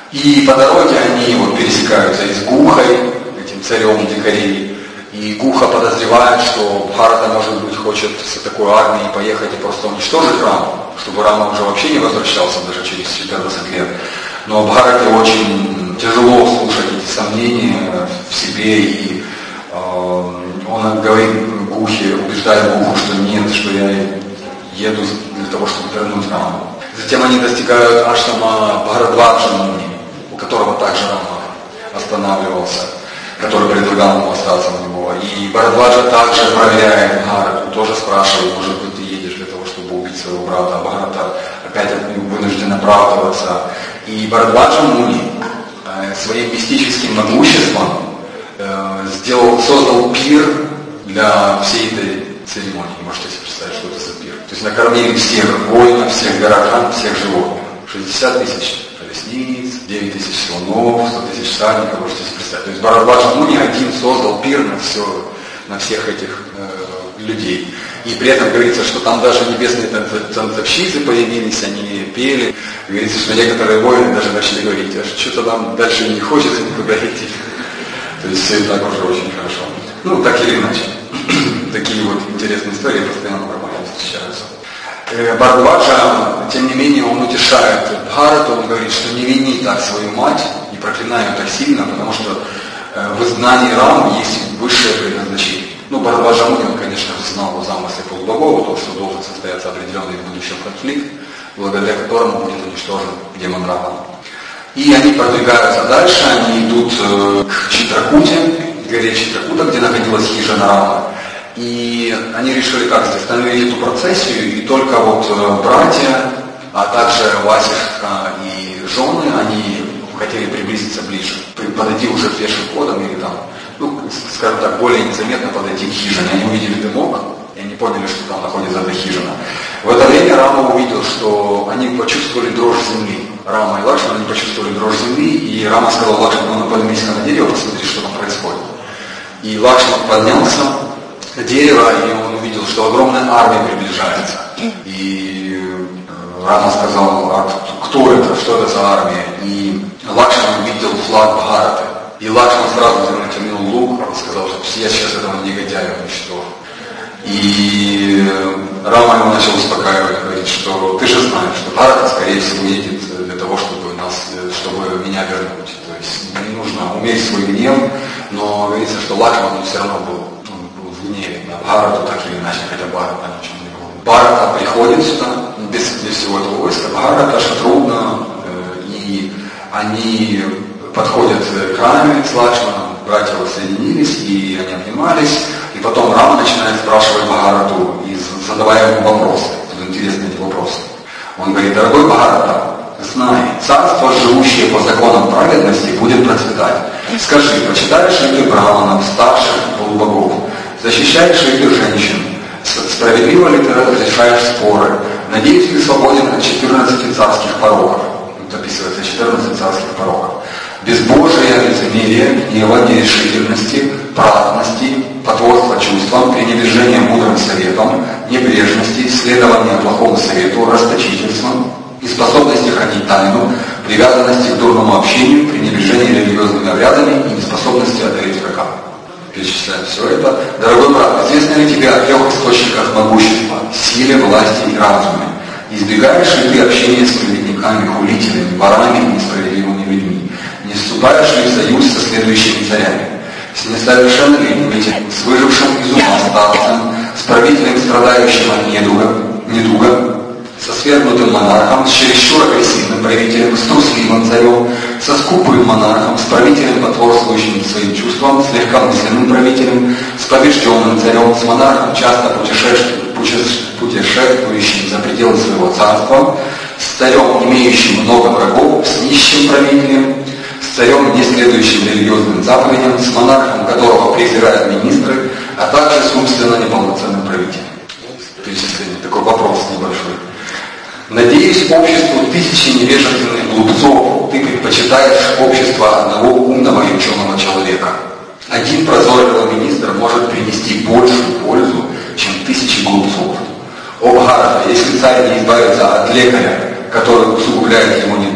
И по дороге они вот пересекаются и с Гухой, этим царем дикарей. И Гуха подозревает, что Бхарата, может быть, хочет с такой армией поехать и просто уничтожить Раму, чтобы Рама уже вообще не возвращался даже через четырнадцать лет. Но Бхарате очень тяжело слушать эти сомнения в себе, и э, он говорит Гухе, убеждает Гуху, что нет, что я еду для того, чтобы вернуть Раму. Затем они достигают аштама Бхарадваджа Муни, у которого также Рама останавливался, который предлагал ему остаться у него. И Бхарадваджа также проверяет Бхарату, тоже спрашивает, может быть, ты едешь для того, чтобы убить своего брата. А Бхарата опять вынужден оправдываться. И Бхарадваджа Муни э, своим мистическим могуществом э, сделал, создал пир для всей этой церемонии. Можете себе представить, что это за пир. То есть накормили всех воинов, всех горожан, всех животных. шестьдесят тысяч колесниц, девять тысяч слонов, сто тысяч всадников, можете себе представить. То есть Бхарадваджа Муни один создал пир на, все, на всех этих э, людей. И при этом говорится, что там даже небесные танцовщицы появились, они пели. Говорится, что некоторые воины даже начали говорить, а что-то нам дальше не хочется никуда идти. То есть все и так уже очень хорошо. Ну, так или иначе. Такие вот интересные истории постоянно в романе встречаются. Бхарадваджа, тем не менее, он утешает Бхарату, он говорит, что не вини так свою мать, не проклинай ее так сильно, потому что в изгнании Рамы есть высшее предназначение. Ну, Бхарадваджа Муни, он, конечно, знал о замысле полубогов, то, что должен состояться определенный в будущем конфликт, благодаря которому будет уничтожен демон Равана. И они продвигаются дальше, они идут к Читракуте, к горе Читракута, где находилась хижина Рамы. И они решили как здесь, остановить эту процессию, и только вот братья, а также Васишка и жены, они хотели приблизиться ближе, подойти уже пешим ходом или там, ну, скажем так, более незаметно подойти к хижине. Они увидели дымок, и они поняли, что там находится эта хижина. В это время Рама увидел, что они почувствовали дрожь земли. Рама и Лакшмана, они почувствовали дрожь земли, и Рама сказал Лакшману, ну, поднимись-ка на дерево, посмотри, что там происходит. И Лакшман поднялся на дерево, и он увидел, что огромная армия приближается. И Рама сказал, а кто это, что это за армия? И Лакшман увидел флаг Бхараты. И Лакшман сразу натянул лук и сказал, что я сейчас этого негодяя уничтожу. И Рама его начал успокаивать, говорит, что ты же знаешь, что Бхарата, скорее всего, едет для того, чтобы нас, чтобы меня вернуть. То есть не нужно уметь свой гнев, но говорится, что Лакшман все равно был, он был в гневе на Бхарату, так или иначе, хотя Бхарата ни о чем не был. Бхарата приходит сюда, без, без всего этого войска, Бхарата, Шатрудна, э, и они подходят к Раме с Лакшманом, братья воссоединились, и они обнимались, и потом Рама начинает спрашивать Бхарату, и задавая ему вопросы, интересные эти вопросы. Он говорит, дорогой Бхарата, знай, царство, живущее по законам праведности, будет процветать. Скажи, почитаешь ли ты браманов, старших полубогов, защищаешь ли ты женщин, справедливо ли ты разрешаешь споры, надеюсь, ты свободен от четырнадцати царских пороков. Тут описывается четырнадцать царских пороков. Безбожие, лицемерие, гнева, нерешительности, праздности, потворство чувствам, пренебрежение мудрым советом, небрежности, следование плохому совету, расточительством, неспособности хранить тайну, привязанности к дурному общению, пренебрежение религиозными обрядами и неспособности одолеть врага. Перечисляем все это. Дорогой брат, известно ли тебе о трех источниках могущества, силе, власти и разуме? Избегаешь ли ты общения с клеветниками, хулителями, ворами и несправедливыми людьми? Не вступаешь ли в союз со следующими царями? С несовершеннолетним, с выжившим из ума старцем, с правителем страдающего недуга, недуга, со свергнутым монархом, с чересчур агрессивным правителем, с трусливым царем, со скупым монархом, с правителем, потворствующим своим чувствам, с легкомысленным правителем, с побежденным царем, с монархом, часто путешествующим за пределы своего царства, с царем, имеющим много врагов, с нищим правителем, с царем, не следующим религиозным заповедям, с монархом, которого презирают министры, а также с умственно неполноценным правителем. Перечисление, такой вопрос небольшой. Надеюсь, обществу тысячи невежественных глупцов ты предпочитаешь общество одного умного и ученого человека. Один прозорливый министр может принести большую пользу, чем тысячи глупцов. О Бхарата, если царь не избавится от лекаря, который усугубляет его недуг, от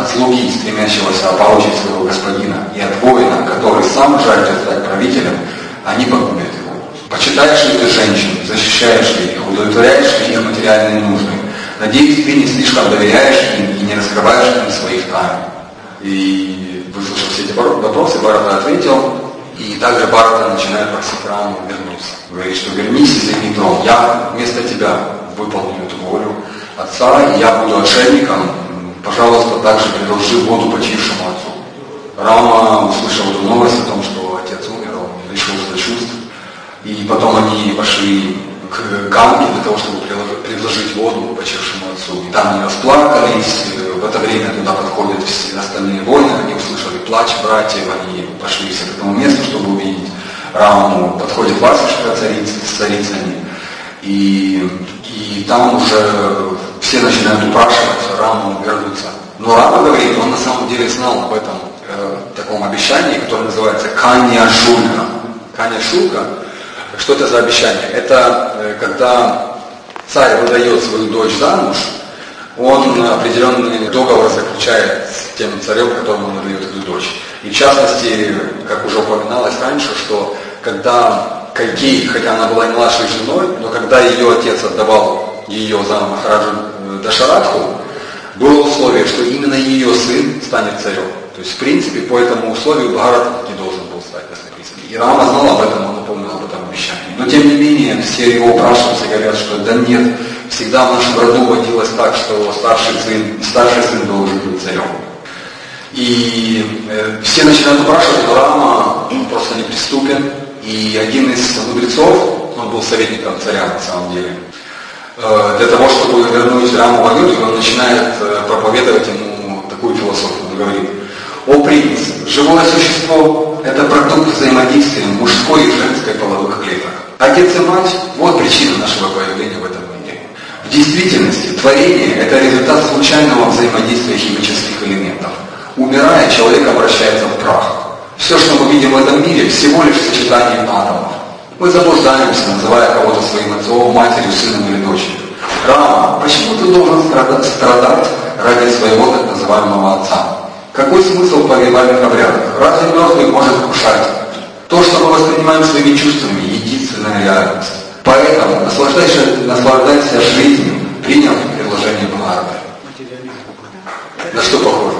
от слуги, стремящегося получить своего господина, и от воина, который сам жаждет стать правителем, они погубят его. Почитаешь ли ты женщин, защищаешь ли их, удовлетворяешь ли их материальные нужды? Надеюсь, ты не слишком доверяешь им и не раскрываешь им своих тайн. И выслушав все эти вопросы, Бхарата ответил, и также Бхарата начинает просить Раму вернуться. Говорит, что вернись и займи трон, я вместо тебя выполню эту волю отца, и я буду отшельником, пожалуйста, также предложи воду почившему отцу. Рама услышал эту новость о том, что отец умер, он лишился чувств, и потом они пошли к Ганге для того, чтобы предложить воду почившему отцу. И там они расплакались, в это время туда подходят все остальные воины, они услышали плач братьев, они пошли все к этому месту, чтобы увидеть Раму. Подходит Васишка с царицами, и, и там уже все начинают упрашивать Раму вернуться. Но Рама говорит, он на самом деле знал об этом э, таком обещании, которое называется Канья Шулька. Канья Шулька. Что это за обещание? Это э, когда царь выдает свою дочь замуж, он определенный договор заключает с тем царем, которому он выдает эту дочь. И в частности, как уже упоминалось раньше, что когда Кайкей, хотя она была не младшей женой, но когда ее отец отдавал ее за Махараджу Дашаратху, было условие, что именно ее сын станет царем. То есть, в принципе, по этому условию Бхарата не должен был стать наследником. И Рама знал об этом, он напомнил об этом обещании. Но, тем не менее, все его упрашиваются и говорят, что да нет, всегда в нашем роду водилось так, что старший сын, старший сын должен быть царем. И э, все начинают упрашивать, но Рама просто неприступен. И один из мудрецов, он был советником царя на самом деле, э, для того, чтобы вернуть Раму в Аюдху, он начинает э, проповедовать ему такую философию. Он говорит: «О принц, живое существо – это продукт взаимодействия мужской и женской половых клеток. Отец и мать – вот причина нашего появления в этом мире. В действительности творение – это результат случайного взаимодействия химических элементов. Умирая, человек обращается в прах. Все, что мы видим в этом мире, всего лишь сочетание атомов. Мы заблуждаемся, называя кого-то своим отцом, матерью, сыном или дочерью. Рама, почему ты должен страдать, страдать ради своего так называемого отца? Какой смысл в погребальных обрядах? Разве мертвый может вкушать? То, что мы воспринимаем своими чувствами, единственная реальность. Поэтому наслаждайся, наслаждайся жизнью, приняв предложение Бхараты». На что похоже?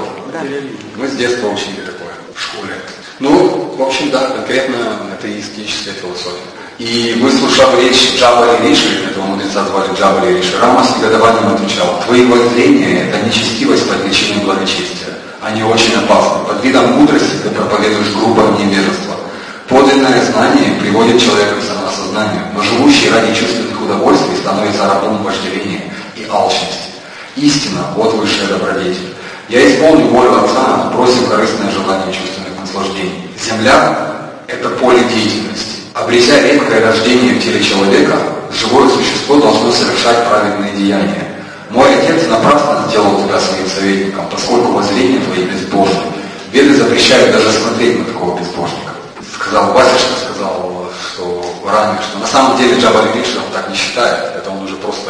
Мы с детства учили такое в школе. Ну, в общем, да, конкретно это атеистическая философия. И выслушав речь Джабали Риши, этого мудреца звали Джабали Риши, Рама с негодованием отвечал: «Твои воззрения – это нечестивость под личиной благочестия. Они очень опасны. Под видом мудрости ты проповедуешь грубое невежество. Подлинное знание приводит человека к самоосознанию, но живущий ради чувственных удовольствий становится рабом вожделения и алчности. Истина – вот высшая добродетель. Я исполню волю Отца, бросив корыстное желание чувственных наслаждений. Земля – это поле деятельности. Обретя редкое рождение в теле человека, живое существо должно совершать праведные деяния. Мой Отец напрасно сделал тебя своим советником, поскольку воззрения твои безбожны. Веды запрещают даже смотреть на такого безбожника». Сказал Васишка, сказал, что ранее, что на самом деле Джабали Риши он так не считает. Это он уже просто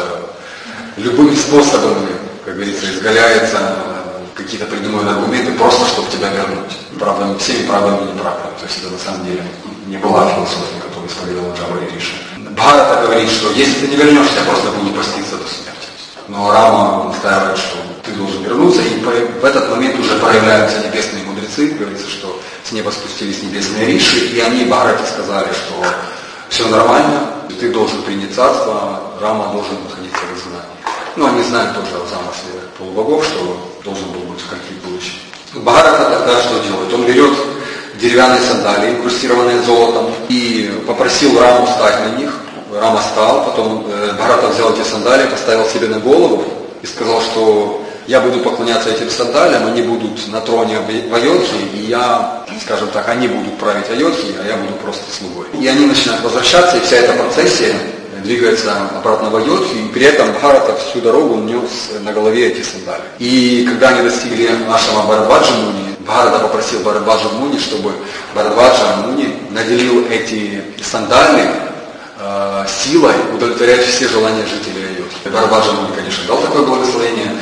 любыми способами, как говорится, изгаляется, какие-то придумывают аргументы, просто чтобы тебя вернуть. Правдами, всеми правдами и неправдами. То есть это на самом деле не была философия, которую исповедовал Джабали Риши. Бхарата говорит, что если ты не вернешься, я просто буду поститься до смерти. Но Рама настаивает, что ты должен вернуться, и в этот момент уже проявляются небесные мудрецы. Говорится, что с неба спустились небесные риши, и они Бхарате сказали, что все нормально, ты должен принять царство, Рама должен находиться в изгнании. Ну, они знают тоже о замысле полубогов, что должен был быть конфликт будущий. Бхарата тогда что делает? Он берет деревянные сандалии, инкрустированные золотом, и попросил Раму встать на них. Рама стал, потом Бхарата взял эти сандалии, поставил себе на голову и сказал, что я буду поклоняться этим сандалиям, они будут на троне в Айодхе, и я, скажем так, они будут править Айодхи, а я буду просто слугой. И они начинают возвращаться, и вся эта процессия двигается обратно в Айодху, и при этом Бхарата всю дорогу нес на голове эти сандали. И когда они достигли нашего Бхарадваджа Муни, Бхарата попросил Бхарадваджа Муни, чтобы Бхарадваджа Муни наделил эти сандали э, силой удовлетворять все желания жителей Айодхи. Бхарадваджа Муни, конечно, дал такое благословение.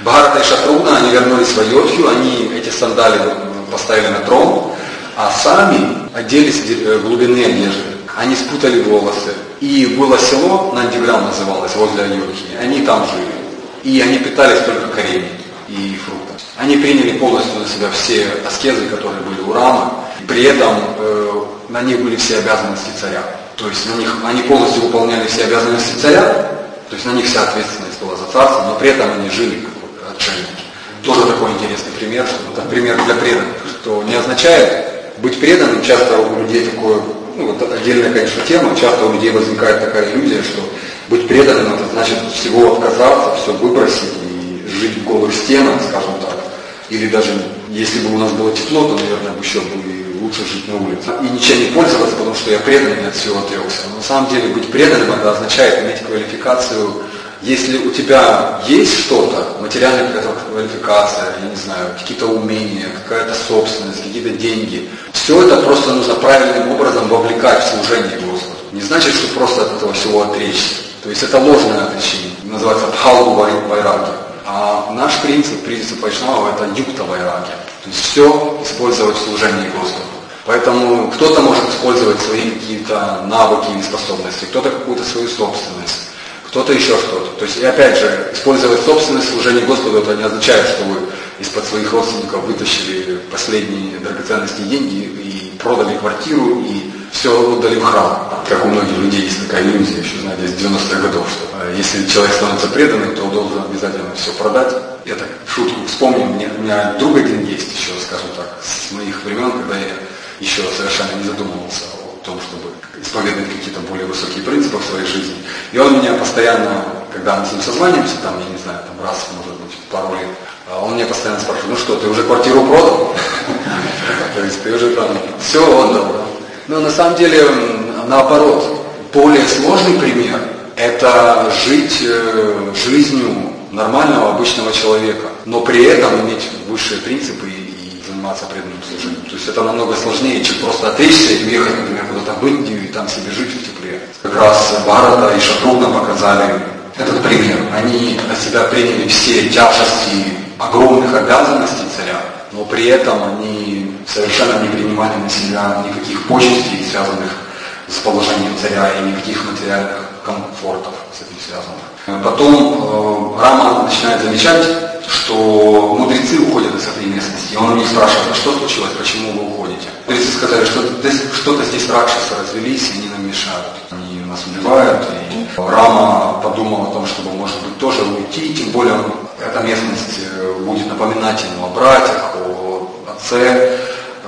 Бхарата и Шатругна, они вернулись в Айодхью, они эти сандали поставили на трон, а сами оделись в глубинные одежды. Они спутали волосы. И было село, Нандиграм называлось, возле Айодхи. Они там жили. И они питались только коренями и фруктами. Они приняли полностью на себя все аскезы, которые были у Рамы. При этом э, на них были все обязанности царя. То есть на них, они полностью выполняли все обязанности царя, то есть на них вся ответственность была за царство, но при этом они жили как отшельники. Тоже такой интересный пример, что это пример для преданных, что не означает быть преданным. Часто у людей такое, ну вот отдельная, конечно, тема, часто у людей возникает такая иллюзия, что быть преданным это значит всего отказаться, все выбросить и жить в голых стенах, скажем так. Или даже если бы у нас было тепло, то, наверное, бы еще бы лучше жить на улице. И ничем не пользоваться, потому что я преданный, от всего отрекся. Но на самом деле быть преданным это означает иметь квалификацию. Если у тебя есть что-то, материальная какая-то квалификация, я не знаю, какие-то умения, какая-то собственность, какие-то деньги, все это просто нужно правильным образом вовлекать в служение Господу. Не значит, что просто от этого всего отречься. То есть это ложное отречение, называется бхалу вайраги. А наш принцип, принцип Вайшнава, это юкта вайраги. То есть все использовать в служении Господу. Поэтому кто-то может использовать свои какие-то навыки или способности, кто-то какую-то свою собственность, кто-то еще что-то. То есть, и опять же, использовать собственность в служении Господу, это не означает, что вы из-под своих родственников вытащили последние драгоценности и деньги и продали квартиру и все отдали в храм. Как у многих людей есть такая иллюзия, еще, знаете, с девяностых годов, что если человек становится преданным, то он должен обязательно все продать. Я так шутку вспомнил, у меня, у меня друг один есть еще, скажем так, с моих времен, когда я еще совершенно не задумывался о том, чтобы исповедовать какие-то более высокие принципы в своей жизни. И он меня постоянно, когда мы с ним созваниваемся, там, я не знаю, там раз, может быть, пару лет, он меня постоянно спрашивает: ну что, ты уже квартиру продал? То есть ты уже там все отдал. Но на самом деле, наоборот, более сложный пример – это жить жизнью нормального, обычного человека, но при этом иметь высшие принципы и заниматься преданным служением. То есть это намного сложнее, чем просто отречься и уехать, например, куда-то в Индию и там себе жить в тепле. Как раз Бхарата и Шатругна показали этот пример. Они от себя приняли все тяжести огромных обязанностей царя, но при этом они совершенно не принимали на себя никаких почестей, связанных с положением царя, и никаких материальных комфортов с этим связанных. Потом э, Рама начинает замечать, что мудрецы уходят из этой местности, и он у них спрашивает: а что случилось, почему вы уходите? Мудрецы сказали, что что-то здесь ракшасы развелись, и они нам мешают, они нас убивают. И Рама подумал о том, чтобы, может быть, тоже уйти, тем более эта местность будет напоминать ему о братьях, о отце,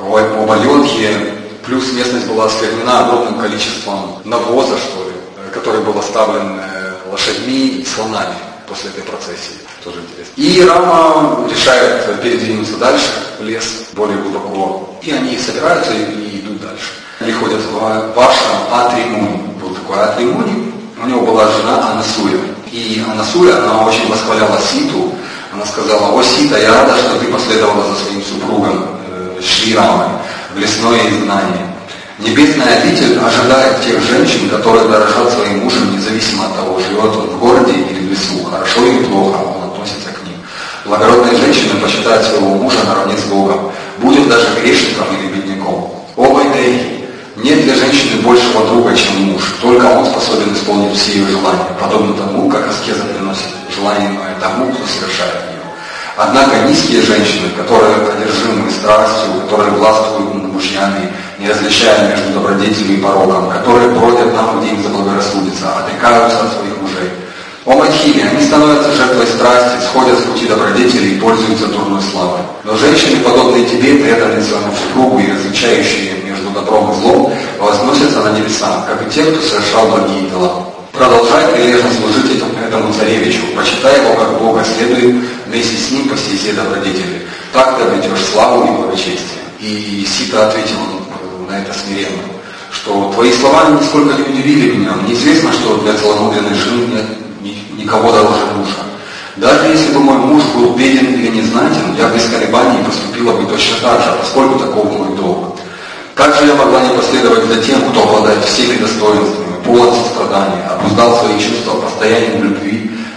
об Айодхе. Плюс местность была осквернена огромным количеством навоза, что ли, который был оставлен лошадьми и слонами после этой процессии. Тоже интересно. И Рама решает передвинуться дальше, в лес, более глубоко. И они собираются и, и идут дальше. Они ходят в Вашам Атри Муни. Был такой Атри Муни. У него была жена Анасуя. И Анасуя, она очень восхваляла Ситу. Она сказала: о, Сита, я рада, что ты последовала за своим супругом э, Шри Рамой в лесное изгнание. Небесная обитель ожидает тех женщин, которые дорожат своим мужем, независимо от того, живет он в городе или в лесу, хорошо или плохо он относится к ним. Благородные женщины почитают своего мужа наравне с Богом, будет даже грешником или бедняком. О, Вайдехи, нет для женщины большего друга, чем муж, только он способен исполнить все ее желания, подобно тому, как аскеза приносит желаемое тому, кто совершает ее. Однако низкие женщины, которые одержимы страстью, которые властвуют над мужьями, не различая между добродетелью и пороком, которые бродят там, где им заблагорассудится, отрекаются от своих мужей. О Мадхиме, они становятся жертвой страсти, сходят с пути добродетели и пользуются дурной славой. Но женщины, подобные тебе, преданные своему супругу и различающие между добром и злом, возносятся на небеса, как и те, кто совершал благие дела. Продолжай прилежно служить этому, этому царевичу, почитай его как Бога, следуй вместе с ним по стезе добродетели. Так ты обретешь славу и благочестие. И Сита ответила на это смиренно, что твои слова нисколько не удивили меня. Мне известно, что для целомудренной жены нет никого дороже мужа. Даже если бы мой муж был беден или незнатен, я без колебаний поступила бы точно так же, поскольку таков мой долг. Как же я могла не последовать за тем, кто обладает всеми достоинствами, полон сострадания, обуздал свои чувства постоянием любви,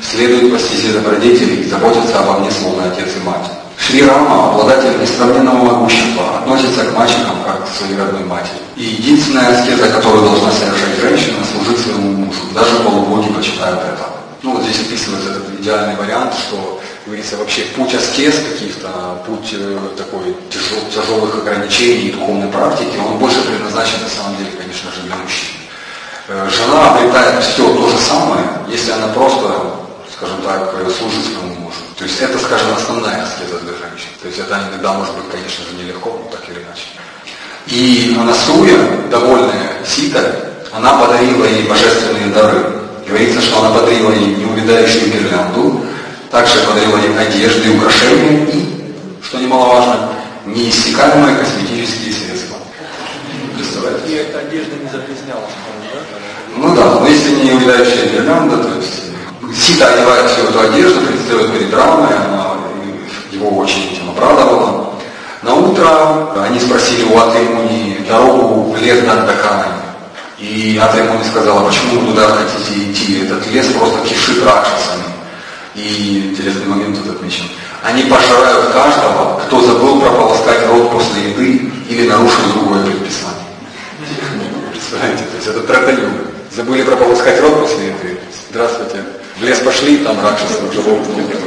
следует пасти все добродетели и заботиться обо мне, словно отец и мать. Шри Рама, обладатель несравненного могущества, относится к мальчикам как к своей родной матери. И единственная аскеза, которую должна совершать женщина, служить своему мужу. Даже полубоги почитают это. Ну вот здесь описывается этот идеальный вариант, что, говорится, вообще путь аскез каких-то, путь э, такой тяжел, тяжелых ограничений и духовной практики, он больше предназначен на самом деле, конечно же, для мужчин. Э, жена обретает все то же самое, если она просто, скажем так, служит своему мужу. То есть это, скажем, основная аскеза для женщин. То есть это иногда может быть, конечно же, нелегко, но так или иначе. И Анасуя, довольная Ситой, она подарила ей божественные дары. Говорится, что она подарила ей неувядающую гирлянду, также подарила ей одежды и украшения и, что немаловажно, неиссякаемые косметические средства. Представляете? И эта одежда не загрязнялась, да? Ну да, но если не неувядающая гирлянда, то есть Сита одевает всю эту одежду, предстает перед Рамой, она его очень этим обрадовала. На утро они спросили у Атри-Муни дорогу в лес Дандакарани. И Атри-Муни сказала, почему вы туда хотите идти, этот лес просто кишит ракшасами. И интересный момент тут отмечен. Они пожирают каждого, кто забыл прополоскать рот после еды или нарушил другое предписание. Представляете, то есть это тратанюга. Забыли прополоскать рот после еды. Здравствуйте. В лес пошли, там ракшасы уже могут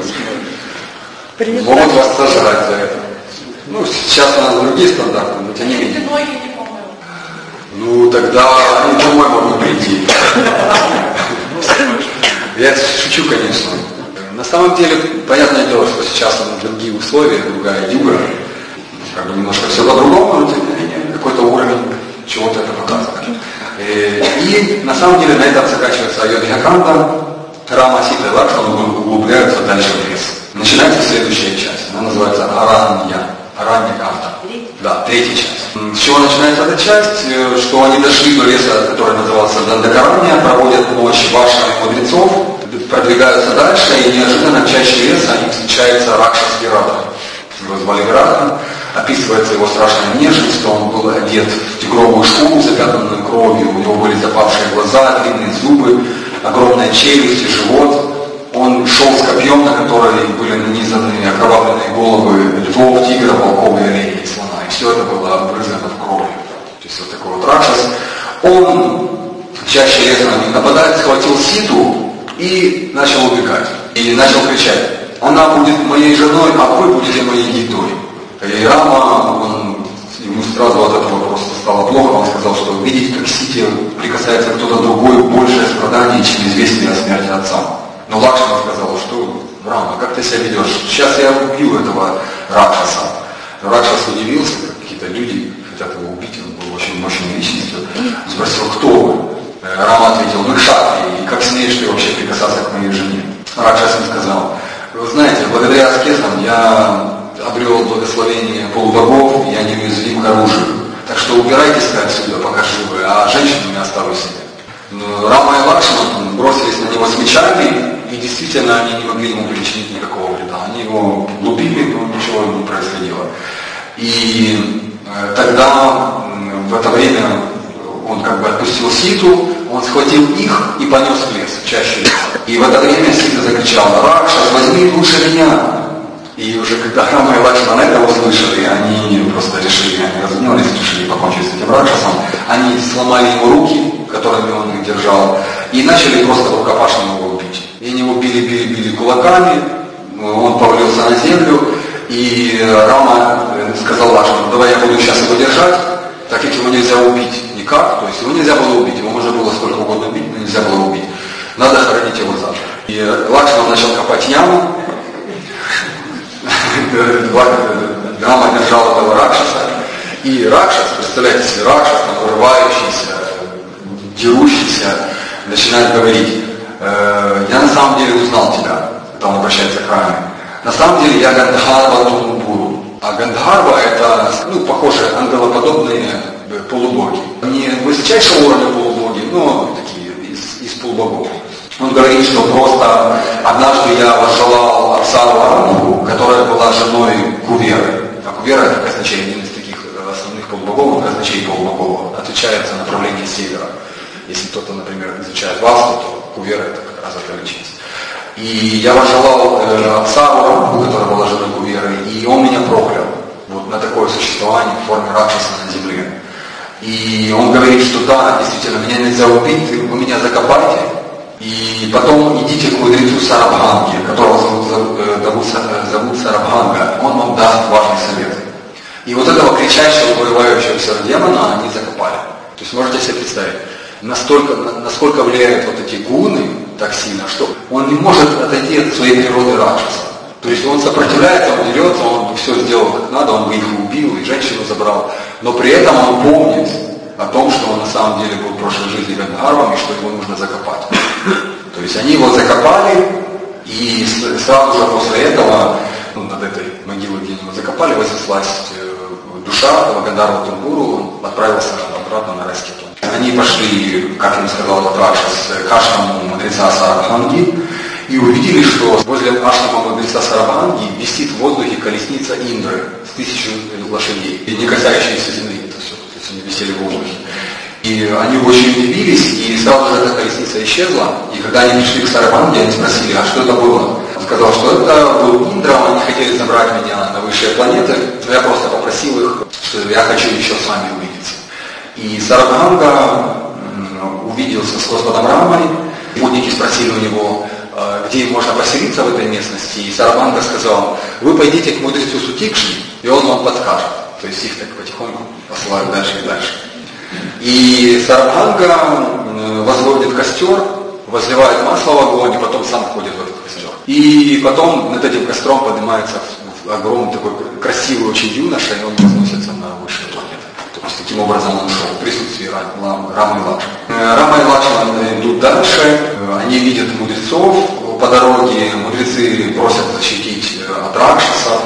вас сожрать за это. Ну, сейчас у нас другие стандарты, но тем не менее. Ну, тогда они домой могут прийти. Я шучу, конечно. На самом деле, понятное дело, что сейчас у нас другие условия, другая юга. Как бы немножко все по-другому, но тем не менее какой-то уровень чего-то это показывает. И на самом деле на этом заканчивается Айодхья-канда. Рама, Сита и Лакшмана углубляются дальше в лес. Начинается следующая часть. Она называется Аранья. Аранья-канда. Да, третья часть. С чего начинается эта часть? Что они дошли до леса, который назывался Дандакарания, проводят ночь ваших мудрецов, продвигаются дальше, и неожиданно в чаще леса им встречается Ракшас Вирата. Его звали Вирата. Описывается его страшная внешность, что он был одет в тигровую шкуру, запятнанную кровью, у него были запавшие глаза, длинные зубы, огромная челюсть и живот. Он шел с копьем, на которой были нанизаны окровавленные головы львов, тигров, волков и оленей, и слона. И все это было обрызгано в кровью. То есть вот такой вот ракшас. Он чаще леса на них нападает, схватил Ситу и начал убегать. И начал кричать: она будет моей женой, а вы будете моей едой. И Рама, он, ему сразу от этого просто стало плохо, он сказал, что видеть, как Сите прикасается кто-то другой, большее страдание, чем известие о смерти отца. Но Лакшмана сказал, что Рама, как ты себя ведешь? Сейчас я убью этого Ракшаса. Ракшас удивился, как какие-то люди хотят его убить, он был очень мощной личностью. Он спросил, кто вы? Рама ответил, мы кшатрии, и как смеешь ты вообще прикасаться к моей жене? Ракшас им сказал, вы знаете, благодаря аскезам я обрел благословение полубогов, я неуязвим к оружию. Так что убирайтесь отсюда, пока живы, а женщину я оставлю себе. Но Рама и Лакшман бросились на него с мечами, и действительно они не могли ему причинить никакого вреда. Они его лупили, но ничего не происходило. И э, тогда, в это время, он как бы отпустил Ситу, он схватил их и понес в лес, в чаще леса. И в это время Сита закричала: «Ракшас, возьми лучше меня!» И уже когда Рама и Лакшман это услышали, они просто решили, они разгневались, решили покончить с этим Ракшасом. Они сломали ему руки, которыми он их держал, и начали просто рукопашно его убить. И они его били, били, били кулаками, он повалился на землю, и Рама сказал Лакшману: давай я буду сейчас его держать, так как его нельзя убить никак, то есть его нельзя было убить, его можно было сколько угодно убить, но нельзя было убить. Надо хоронить его заживо. И Лакшман начал копать яму, Рама держал этого Ракшаса, и Ракшас, представляете себе, Ракшас, там, вырывающийся, дерущийся, начинает говорить: э, я на самом деле узнал тебя, когда он обращается к Раме. На самом деле я Гандхарва Тунбуру. А Гандхарва это, ну, похоже, ангелоподобные полубоги. Не высочайшего уровня полубоги, но такие из, из полубогов. Он говорит, что просто однажды я возжелал Апсару Арамуху, которая была женой Куверы. А Кувера это казначей, один из таких основных полубогов, казначей полубогов, отвечает за направление севера. Если кто-то, например, изучает Васту, то Кувера это как раз эта личность. И я возжелал э, отца Рамбу, который была женой Куберы, и он меня проклял вот на такое существование в форме ракшаса на земле. И он говорит, что да, действительно, меня нельзя убить, вы меня закопайте, и потом идите к мудрецу Сарабханге, которого зовут, зовут, зовут Сарабханга, он вам даст важный совет. И вот этого кричащего, вырывающегося демона они закопали. То есть можете себе представить, настолько, насколько влияют вот эти гуны так сильно, что он не может отойти от своей природы ракшаса. То есть он сопротивляется, он дерется, он бы все сделал как надо, он бы их убил и женщину забрал, но при этом он помнит о том, что он на самом деле был в прошлой жизни Гандхарвом и что его нужно закопать. То есть они его закопали, и сразу же после этого, ну, над этой могилой, где его закопали, вознеслась душа Гандхарва Тунгуру, он отправился обратно на райский план. Они пошли, как им сказал этот ракшас, к ашраму мудреца Сарабханги, и увидели, что возле ашрама мудреца Сарабханги висит в воздухе колесница Индры с тысячей лошадей, и не касающиеся земли, это все, то есть они висели в воздухе. И они очень удивились, и сразу же эта колесница исчезла, и когда они пришли к Сарабханге, они спросили, а что это было? Он сказал, что это был Индра, они хотели забрать меня на высшие планеты, но я просто попросил их, что я хочу еще с вами увидеться. И Сарабханга увиделся с Господом Рамой, путники спросили у него, где им можно поселиться в этой местности, и Сарабханга сказал, вы пойдите к мудрецу Сутикшни, и он вам подскажет. То есть их так потихоньку посылают дальше и дальше. И Сарабханга возводит костер, возливает масло в огонь, и потом сам входит в этот костер. И потом над этим костром поднимается огромный такой красивый очень юноша, и он возносится на высшие планеты. То есть таким образом он шел в присутствии Рамы и Лакшмана. Рама и Лакшман идут дальше, они видят мудрецов по дороге, мудрецы просят защитить от ракшасов,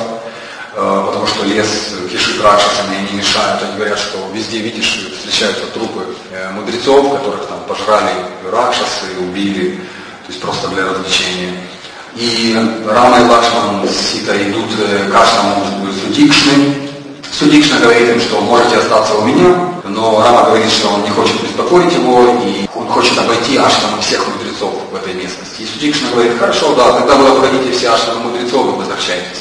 потому что лес кишит ракшасами, и они мешают. Они говорят, что везде, видишь, встречаются трупы мудрецов, которых там пожрали ракшасы, убили, то есть просто для развлечения. И Рама и Лакшман с Ситой идут к ашраму Сутикшны. Сутикшна говорит им, что можете остаться у меня, но Рама говорит, что он не хочет беспокоить его, и он хочет обойти ашрамы всех мудрецов в этой местности. И Сутикшна говорит, хорошо, да, когда вы обходите все ашрамы мудрецов, вы возвращаетесь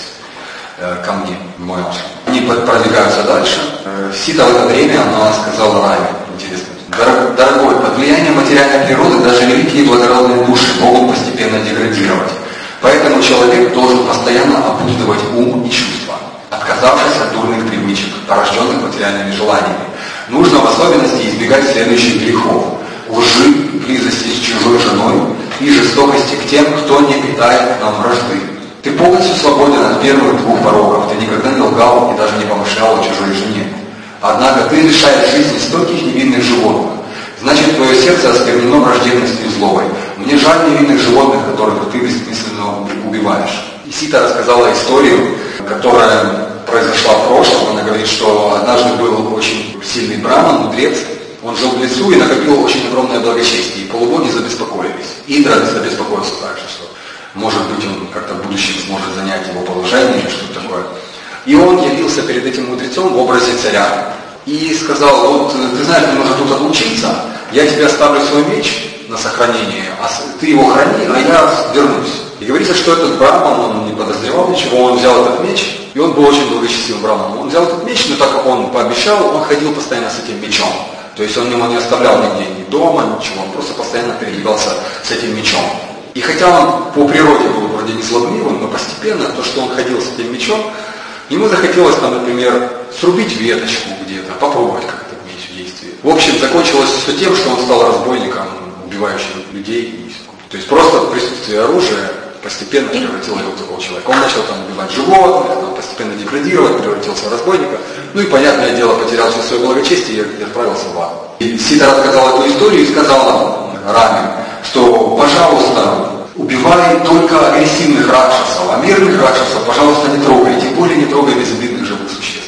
ко мне, в мой ашрам. Они продвигаются дальше. Сита в это время, она сказала Раме, интересно, дорогой, под влиянием материальной природы даже великие благородные души могут постепенно деградировать. Поэтому человек должен постоянно обуздывать ум и чувства, отказавшись от дурных привычек, порожденных материальными желаниями. Нужно в особенности избегать следующих грехов: лжи, близости с чужой женой и жестокости к тем, кто не питает к нам вражды. Ты полностью свободен от первых двух пороков, ты никогда не лгал и даже не помышлял о чужой жене. Однако ты лишаешь жизни стольких невинных животных. Значит, твое сердце осквернено враждебностью и злобой. Мне жаль невинных животных, которых ты бессмысленно убиваешь. И Сита рассказала историю, которая произошла в прошлом. Она говорит, что однажды был очень сильный браман, мудрец. Он жил в лесу и накопил очень огромное благочестие. И полубоги забеспокоились. Индра забеспокоился также, что может быть он как-то в будущем сможет занять его положение или что-то такое. И он явился перед этим мудрецом в образе царя. И сказал, вот ты знаешь, мне нужно тут отлучиться, я тебе оставлю свой меч на сохранение, а ты его храни, а я вернусь. И говорится, что этот браман, он не подозревал ничего, он взял этот меч, и он был очень благочестивым браманом. Он взял этот меч, но так как он пообещал, он ходил постоянно с этим мечом. То есть он его не оставлял нигде, ни дома, ничего, он просто постоянно передвигался с этим мечом. И хотя он по природе был вроде не злобливым, но постепенно то, что он ходил с этим мечом, ему захотелось там, например, срубить веточку где-то, попробовать, как этот меч в действии. В общем, закончилось все тем, что он стал разбойником, убивающим людей. То есть просто присутствие оружия постепенно превратило его в такого человека. Он начал там убивать животных, там, постепенно деградировать, превратился в разбойника. Ну и, понятное дело, потерял все свое благочестие и отправился в ад. И Сита рассказала эту историю и сказала Раме, что, пожалуйста, убивай только агрессивных ракшасов, а мирных ракшасов, пожалуйста, не трогай, тем более не трогай безобидных живых существ.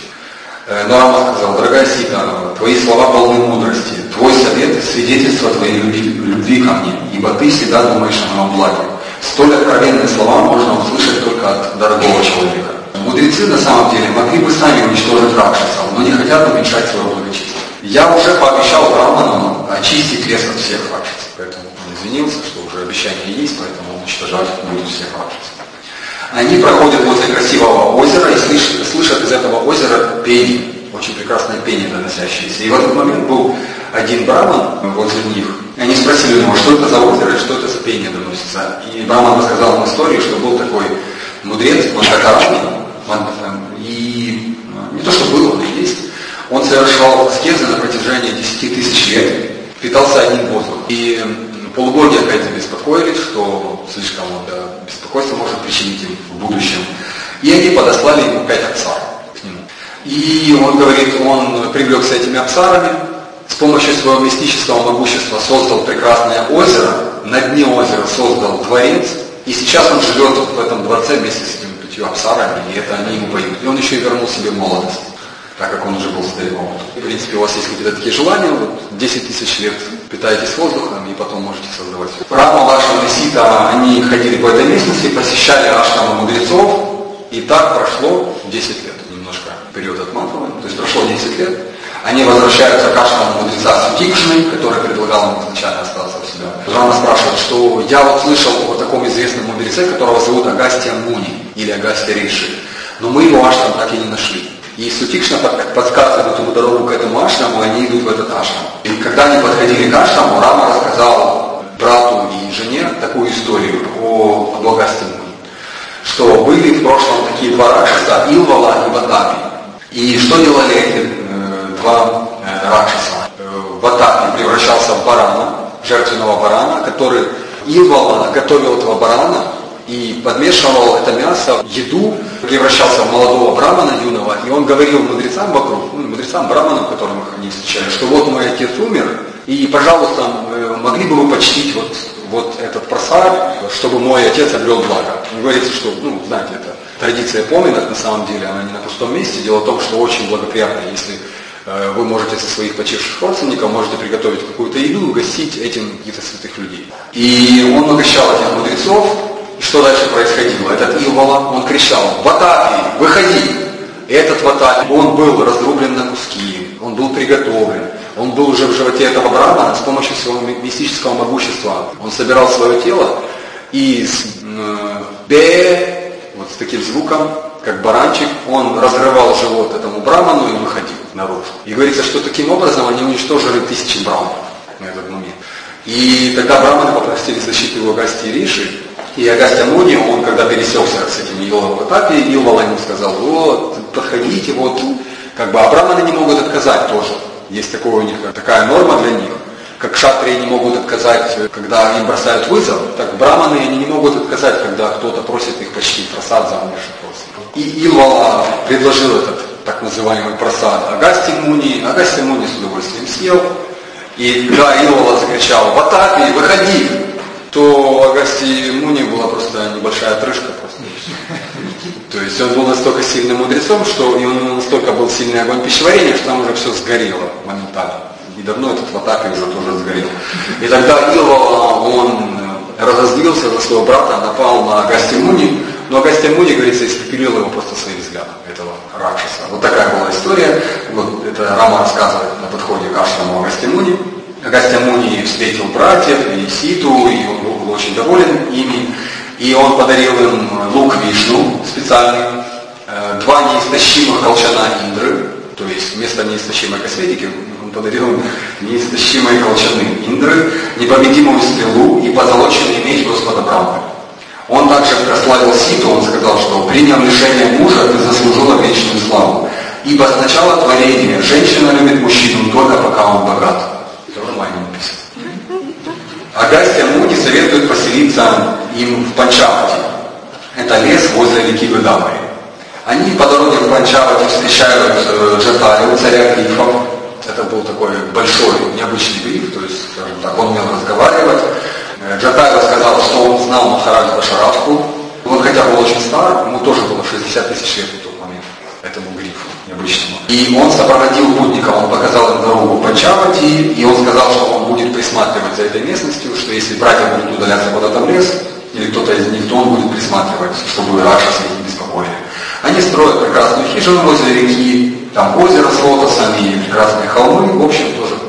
Но Рама сказал, дорогая Сита, твои слова полны мудрости, твой совет – свидетельство твоей любви, любви ко мне, ибо ты всегда думаешь о моем благе. Столь откровенные слова можно услышать только от дорогого человека. Мудрецы на самом деле могли бы сами уничтожить ракшасов, но не хотят уменьшать свое благочестие. Я уже пообещал браманам очистить лес от всех ракшасов, поэтому извинился, что уже обещание есть, поэтому уничтожать будут всех ракшасов. Они проходят возле красивого озера и слышат, слышат из этого озера пение, очень прекрасное пение доносящееся. И в этот момент был один браман возле них. И они спросили у него, что это за озеро и что это за пение доносится. И браман рассказал им историю, что был такой мудрец, Мандакарани, и не то, что был, он и есть, он совершал аскезы на протяжении десяти тысяч лет, питался одним воздухом. И полубоги опять забеспокоились, что слишком много беспокойства может причинить им в будущем. И они подослали ему пять апсар к нему. И он говорит, он привлекся этими апсарами, с помощью своего мистического могущества создал прекрасное озеро, на дне озера создал дворец, и сейчас он живет в этом дворце вместе с этими пятью апсарами, и это они ему поют. И он еще и вернул себе молодость, так как он уже был стариком. В принципе, у вас есть какие-то такие желания, вот десять тысяч лет питаетесь воздухом, и потом можете создавать. Рама вашего Нисита, они ходили по этой местности, посещали ашрамы мудрецов, и так прошло десять лет. Немножко период отматываем, то есть прошло десять лет. Они возвращаются к ашраму мудреца Сутикшны, который предлагал им изначально остаться у себя. Рама спрашивает, что я вот слышал о таком известном мудреце, которого зовут Агастья Муни, или Агастья Риши, но мы его ашрам так и не нашли. И Сутикшна подсказывает ему дорогу к этому ашраму, и они идут в этот ашрам. И когда они подходили к ашраму, Рама рассказал брату и жене такую историю о, о Агастье Муни, что были в прошлом такие два ракшаса, Илвала и Ватапи. И что делали эти э, два э, ракшаса? Э, Ватапи превращался в барана, жертвенного барана, который Илвала готовил этого барана и подмешивал это мясо в еду, превращался в молодого брамана юного, и он говорил мудрецам вокруг, ну, мудрецам, браманам, которых они встречали, что вот мой отец умер, и, пожалуйста, могли бы вы почтить вот, вот этот просад, чтобы мой отец обрел благо. Говорится, что, ну, знаете, это традиция поминок, на самом деле, она не на пустом месте. Дело в том, что очень благоприятно, если э, вы можете со своих почивших родственников, можете приготовить какую-то еду и угостить этим каких-то святых людей. И он угощал этих мудрецов. И что дальше происходило? Этот Илвала, он кричал: «Ватапи, выходи!» И этот Ватапи, он был разрублен на куски, он был приготовлен, он был уже в животе этого брамана, с помощью своего мистического могущества он собирал свое тело и с э, бе, вот с таким звуком, как баранчик, он разрывал живот этому браману и выходил наружу. И говорится, что таким образом они уничтожили тысячи браманов на этот момент. И тогда браманы попросили защиты у Агастьи Риши. И Агастья Муни, он когда пересекся с этим Илвалом в Ватапи, Илвала ему сказал: вот, подходите, вот, как бы, а браманы не могут отказать тоже. Есть такое у них, такая норма для них. Как кшатрии не могут отказать, когда им бросают вызов, так браманы они не могут отказать, когда кто-то просит их почтить просад за умерших родственников. И Илвала предложил этот так называемый просад Агастьи Муни, Агастья Муни с удовольствием съел. И когда Илвала закричал: «Ватапи, выходи!», то Агастьи Муни была просто небольшая отрыжка просто. То есть он был настолько сильным мудрецом, что и он настолько был сильный огонь пищеварения, что там уже все сгорело моментально. И давно этот Ватапи уже тоже сгорел. И тогда Илвала, он разозлился за своего брата, напал на Агастью Муни, но Агастья Муни, говорится, испепелил его просто своим взглядом, этого ракшаса. Вот такая была история. Вот это Рама рассказывает на подходе к ашраму Агастьи Муни. Агастья Муни встретил братьев и Ситу, и он был очень доволен ими. И он подарил им лук Вишну специальный, два неистощимых колчана Индры, то есть вместо неистощимой косметики он подарил им неистощимые колчаны Индры, непобедимую стрелу и позолоченный меч Господа Брамы. Он также прославил Ситу, он сказал, что приняв лишение мужа, ты заслужила вечную славу. Ибо с начала творения женщина любит мужчину только пока он богат. Это нормально написано. Агастья Муни советует поселиться им в Панчавати. Это лес возле реки Ведамари. Они по дороге в Панчавати встречают э, Джатаю, царя грифов. Это был такой большой, необычный гриф, то есть, скажем так, он умел разговаривать. Джатаю сказал, что он знал Махараджу Дашаратху. Он хотя был очень стар, ему тоже было шестьдесят тысяч лет в тот момент, этому грифу необычному. И он сопроводил путников, он показал им дорогу в Панчавати, и он сказал, что он будет присматривать за этой местностью, что если братья будут удаляться куда-то в лес, или кто-то из них, то он будет присматривать, чтобы ракшасы их не беспокоили. Они строят прекрасную хижину возле реки, там озеро с лотосами, прекрасные холмы, в общем, тоже, в принципе, начинают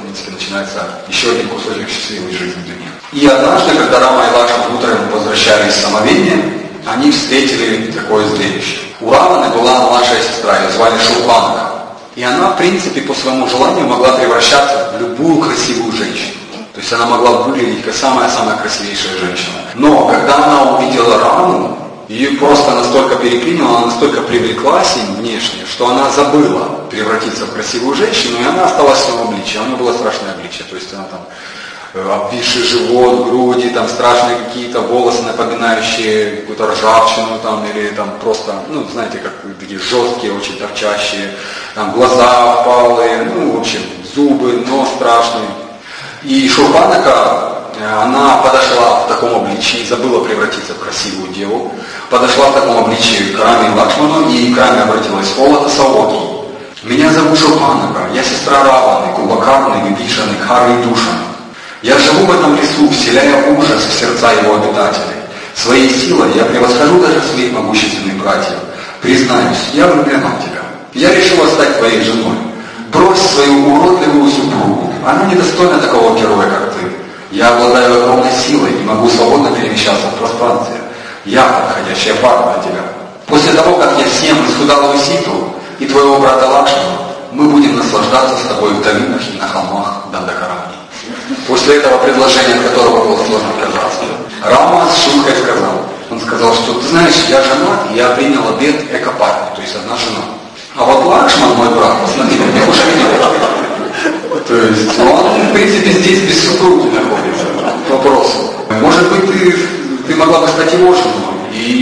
начинается еще один кусочек счастливой жизни для них. И однажды, когда Рама и Лакшман утром возвращались с омовения, они встретили такое зрелище. У Раваны была младшая сестра, ее звали Шурпанака. И она, в принципе, по своему желанию могла превращаться в любую красивую женщину. То есть она могла выглядеть как самая-самая красивейшая женщина. Но когда она увидела Раму, ее просто настолько переклинило, она настолько привлеклась им внешне, что она забыла превратиться в красивую женщину, и она осталась в своем обличии. У нее было страшное обличие. То есть она там обвисший живот, груди, там страшные какие-то волосы, напоминающие какую-то ржавчину, там, или там просто, ну, знаете, как такие жесткие, очень торчащие, там глаза впалые, ну, в общем, зубы, нос страшный. И Шурпанака, она подошла в таком обличии, забыла превратиться в красивую деву, подошла в таком обличии к Раме и Лакшману, и к Раме обратилась: «О, Латасавоки, меня зовут Шурпанака, я сестра Раваны, Кубакарны, Вибишаны, Кхары и Душаны. Я живу в этом лесу, вселяя ужас в сердца его обитателей. Своей силой я превосхожу даже своих могущественных братьев. Признаюсь, я влюблена в тебя. Я решила стать твоей женой. Брось свою уродливую супругу. Она недостойна такого героя, как ты. Я обладаю огромной силой и могу свободно перемещаться в пространстве. Я подходящая пара для тебя. После того, как я съем исхудалую ситу и твоего брата Лакшмана, мы будем наслаждаться с тобой в долинах и на холмах Дандакарани». После этого предложения, от которого было сложно отказаться, Рама с шуткой сказал. Он сказал, что ты знаешь, я женат, и я принял обет экопарни, то есть одна жена. А вот Лакшман, мой брат, посмотри, у меня уже нет. То есть он, в принципе, здесь без супруги находится. Вопрос. Может быть, ты, ты могла бы стать его женой?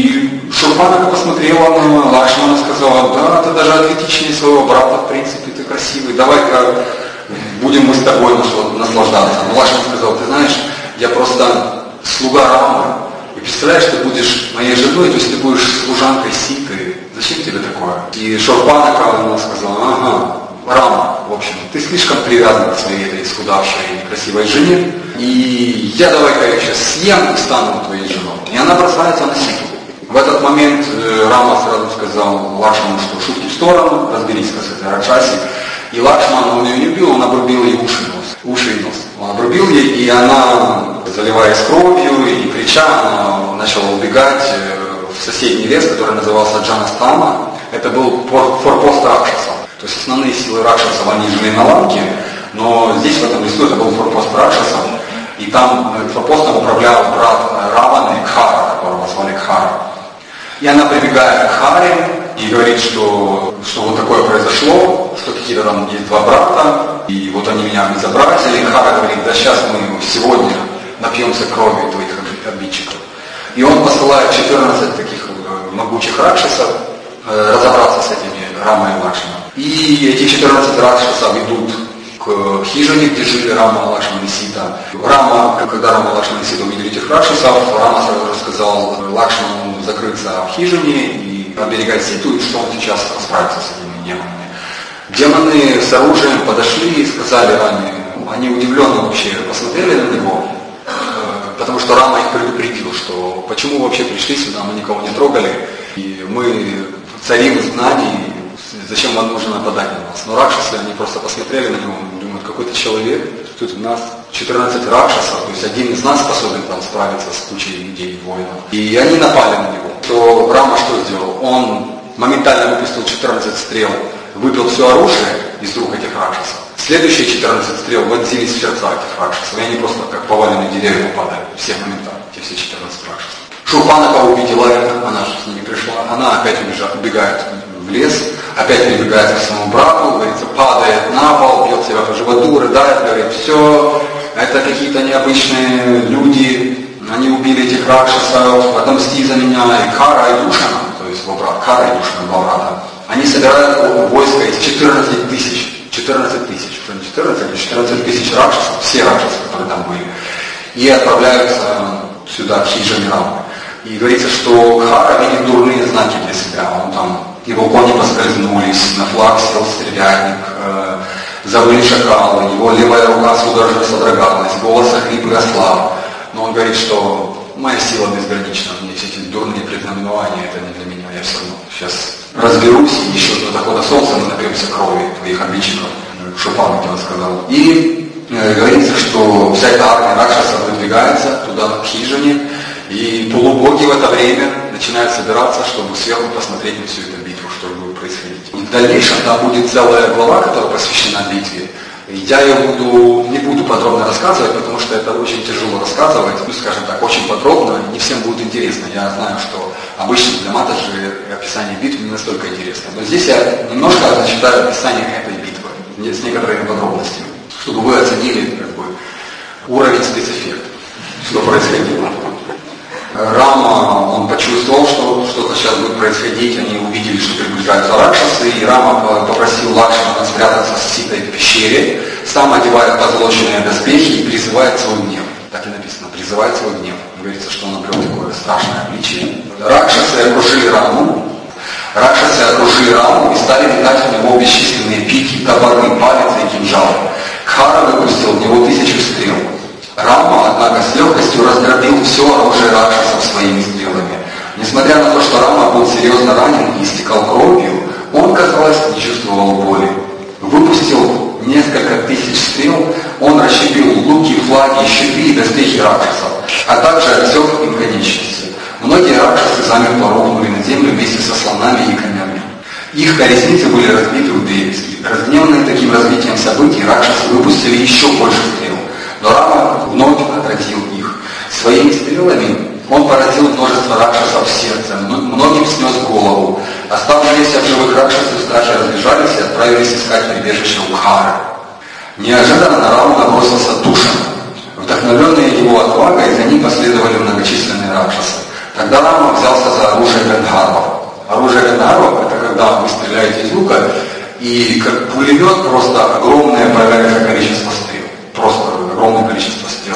И Шурпанака посмотрела на Лакшмана и сказала: да, ты даже атлетичнее своего брата, в принципе, ты красивый, давай-ка будем мы с тобой наслаждаться. Но Лакшман сказал: ты знаешь, я просто слуга Рамы, и представляешь, ты будешь моей женой, то есть ты будешь служанкой Ситы. Зачем тебе такое? И Шурпанака, она сказала: ага, Рама, в общем, ты слишком привязан к своей этой исхудавшей красивой жене, и я давай-ка я сейчас съем и стану твоей женой. И она бросается на Ситу. В этот момент Рама сразу сказал Лакшману, что шутки в сторону, разберись-ка с этой Ракшаси. И Лакшман, он ее не убил, он обрубил ей уши и нос. Уши и нос. Он обрубил ей, и она, заливаясь кровью и крича, она начала убегать в соседний лес, который назывался Джанастама. Это был форпост Ракшаса. То есть основные силы Ракшасов, они жили на Ланке, но здесь, в этом лесу, это был форпост Ракшасов. И там форпостом управлял брат Раваны, Кхара, которого звали Кхара. И она прибегает к Харе и говорит, что, что вот такое произошло, что какие-то там есть два брата, и вот они меня обезобразили. И Хара говорит: да сейчас мы сегодня напьемся крови твоих обидчиков. И он посылает четырнадцать таких могучих ракшасов разобраться с этими Рамой и Лакшманом. И эти четырнадцать ракшасов идут к хижине, где жили Рама, Лакшман и Сита. Рама, когда Рама, Лакшман и Сита увидели этих ракшасов, Рама сразу же сказал Лакшману закрыться в хижине и оберегать Ситу, и что он сейчас расправится с этими демонами. Демоны с оружием подошли и сказали Раме, они удивленно вообще посмотрели на него, потому что Рама их предупредил, что почему вообще пришли сюда, мы никого не трогали, и мы цари в изгнании, зачем вам нужно нападать на нас? Но ракшасы, они просто посмотрели на него, думают, какой-то человек, тут у нас четырнадцать ракшасов, то есть один из нас способен там справиться с кучей людей, воинов. И они напали на него. То Рама что сделал? Он моментально выпустил четырнадцать стрел, выпил все оружие из рук этих ракшасов. Следующие четырнадцать стрел вонзились в сердца этих ракшасов, и они просто как поваленные деревья упадали, все моментально, те все четырнадцать ракшасов. Шурпанака увидела это, она же с ними пришла, она опять убежала, убегает в лес, опять прибегает к своему брату, говорится, падает на пол, бьет себя по животу, рыдает, говорит, все, это какие-то необычные люди, они убили этих ракшасов, отомсти за меня. И Кара и Душана, то есть его брат, Кара и Душана, два брата, они собирают войско из четырнадцати тысяч, четырнадцать тысяч, что не четырнадцать, а четырнадцать тысяч ракшасов, все ракшасы, которые там были, и отправляются сюда, в хижины Рамы. И говорится, что Хара видит дурные знаки для себя. Он там, его кони поскользнулись, на флаг сел стреляльник, э, завыли шакалы, его левая рука судорожно содрогалась, голос охрип и ослаб. Но он говорит, что моя сила безгранична, мне все эти дурные предзнаменования, это не для меня, я все равно сейчас разберусь, и еще до захода солнца мы напьемся крови твоих обидчиков. Шурпанаке он сказал. И говорится, что вся эта армия Ракшаса выдвигается туда, к хижине, и полубоги в это время начинают собираться, чтобы сверху посмотреть на всю эту битву, что будет происходить. И в дальнейшем там будет целая глава, которая посвящена битве. Я ее буду, не буду подробно рассказывать, потому что это очень тяжело рассказывать, ну, скажем так, очень подробно, не всем будет интересно. Я знаю, что обычно для матаджи описание битвы не настолько интересно. Но здесь я немножко зачитаю описание этой битвы, с некоторыми подробностями, чтобы вы оценили как бы, уровень спецэффекта, что происходило. Рама, он почувствовал, что что-то сейчас будет происходить, они увидели, что приближаются ракшасы, и Рама попросил Лакшмана спрятаться в Ситой пещере, сам одевает позолоченные доспехи и призывает свой гнев. Так и написано, призывает свой гнев. Говорится, что он обрел такое страшное обличие. Ракшасы окружили Раму, Ракшасы окружили Раму и стали метать в него бесчисленные пики, топоры, палицы и кинжалы. Кхара выпустил в него тысячу стрел. Рама, однако, с легкостью раздробил все оружие ракшасов своими стрелами. Несмотря на то, что Рама был серьезно ранен и истекал кровью, он, казалось, не чувствовал боли. Выпустил несколько тысяч стрел, он расщепил луки, флаги, щиты и доспехи ракшасов, а также отсек им конечности. Многие ракшасы замертво рухнули на землю вместе со слонами и конями. Их колесницы были разбиты вдребезги. Разгневанные таким развитием событий, ракшасы выпустили еще больше стрел. Но Рама вновь отразил их. Своими стрелами он поразил множество ракшасов в сердце, многим снес голову. Оставшиеся в живых ракшасы в страхе разбежались и отправились искать прибежище у Кхары. Неожиданно на Раму набросился Душана. Вдохновленные его отвагой, за ним последовали многочисленные ракшасы. Тогда Рама взялся за оружие Гандхарвов. Оружие Гандхарвов — это когда вы стреляете из лука, и как пулемет просто огромное проверяется количество стрел. Просто огромное количество стрел.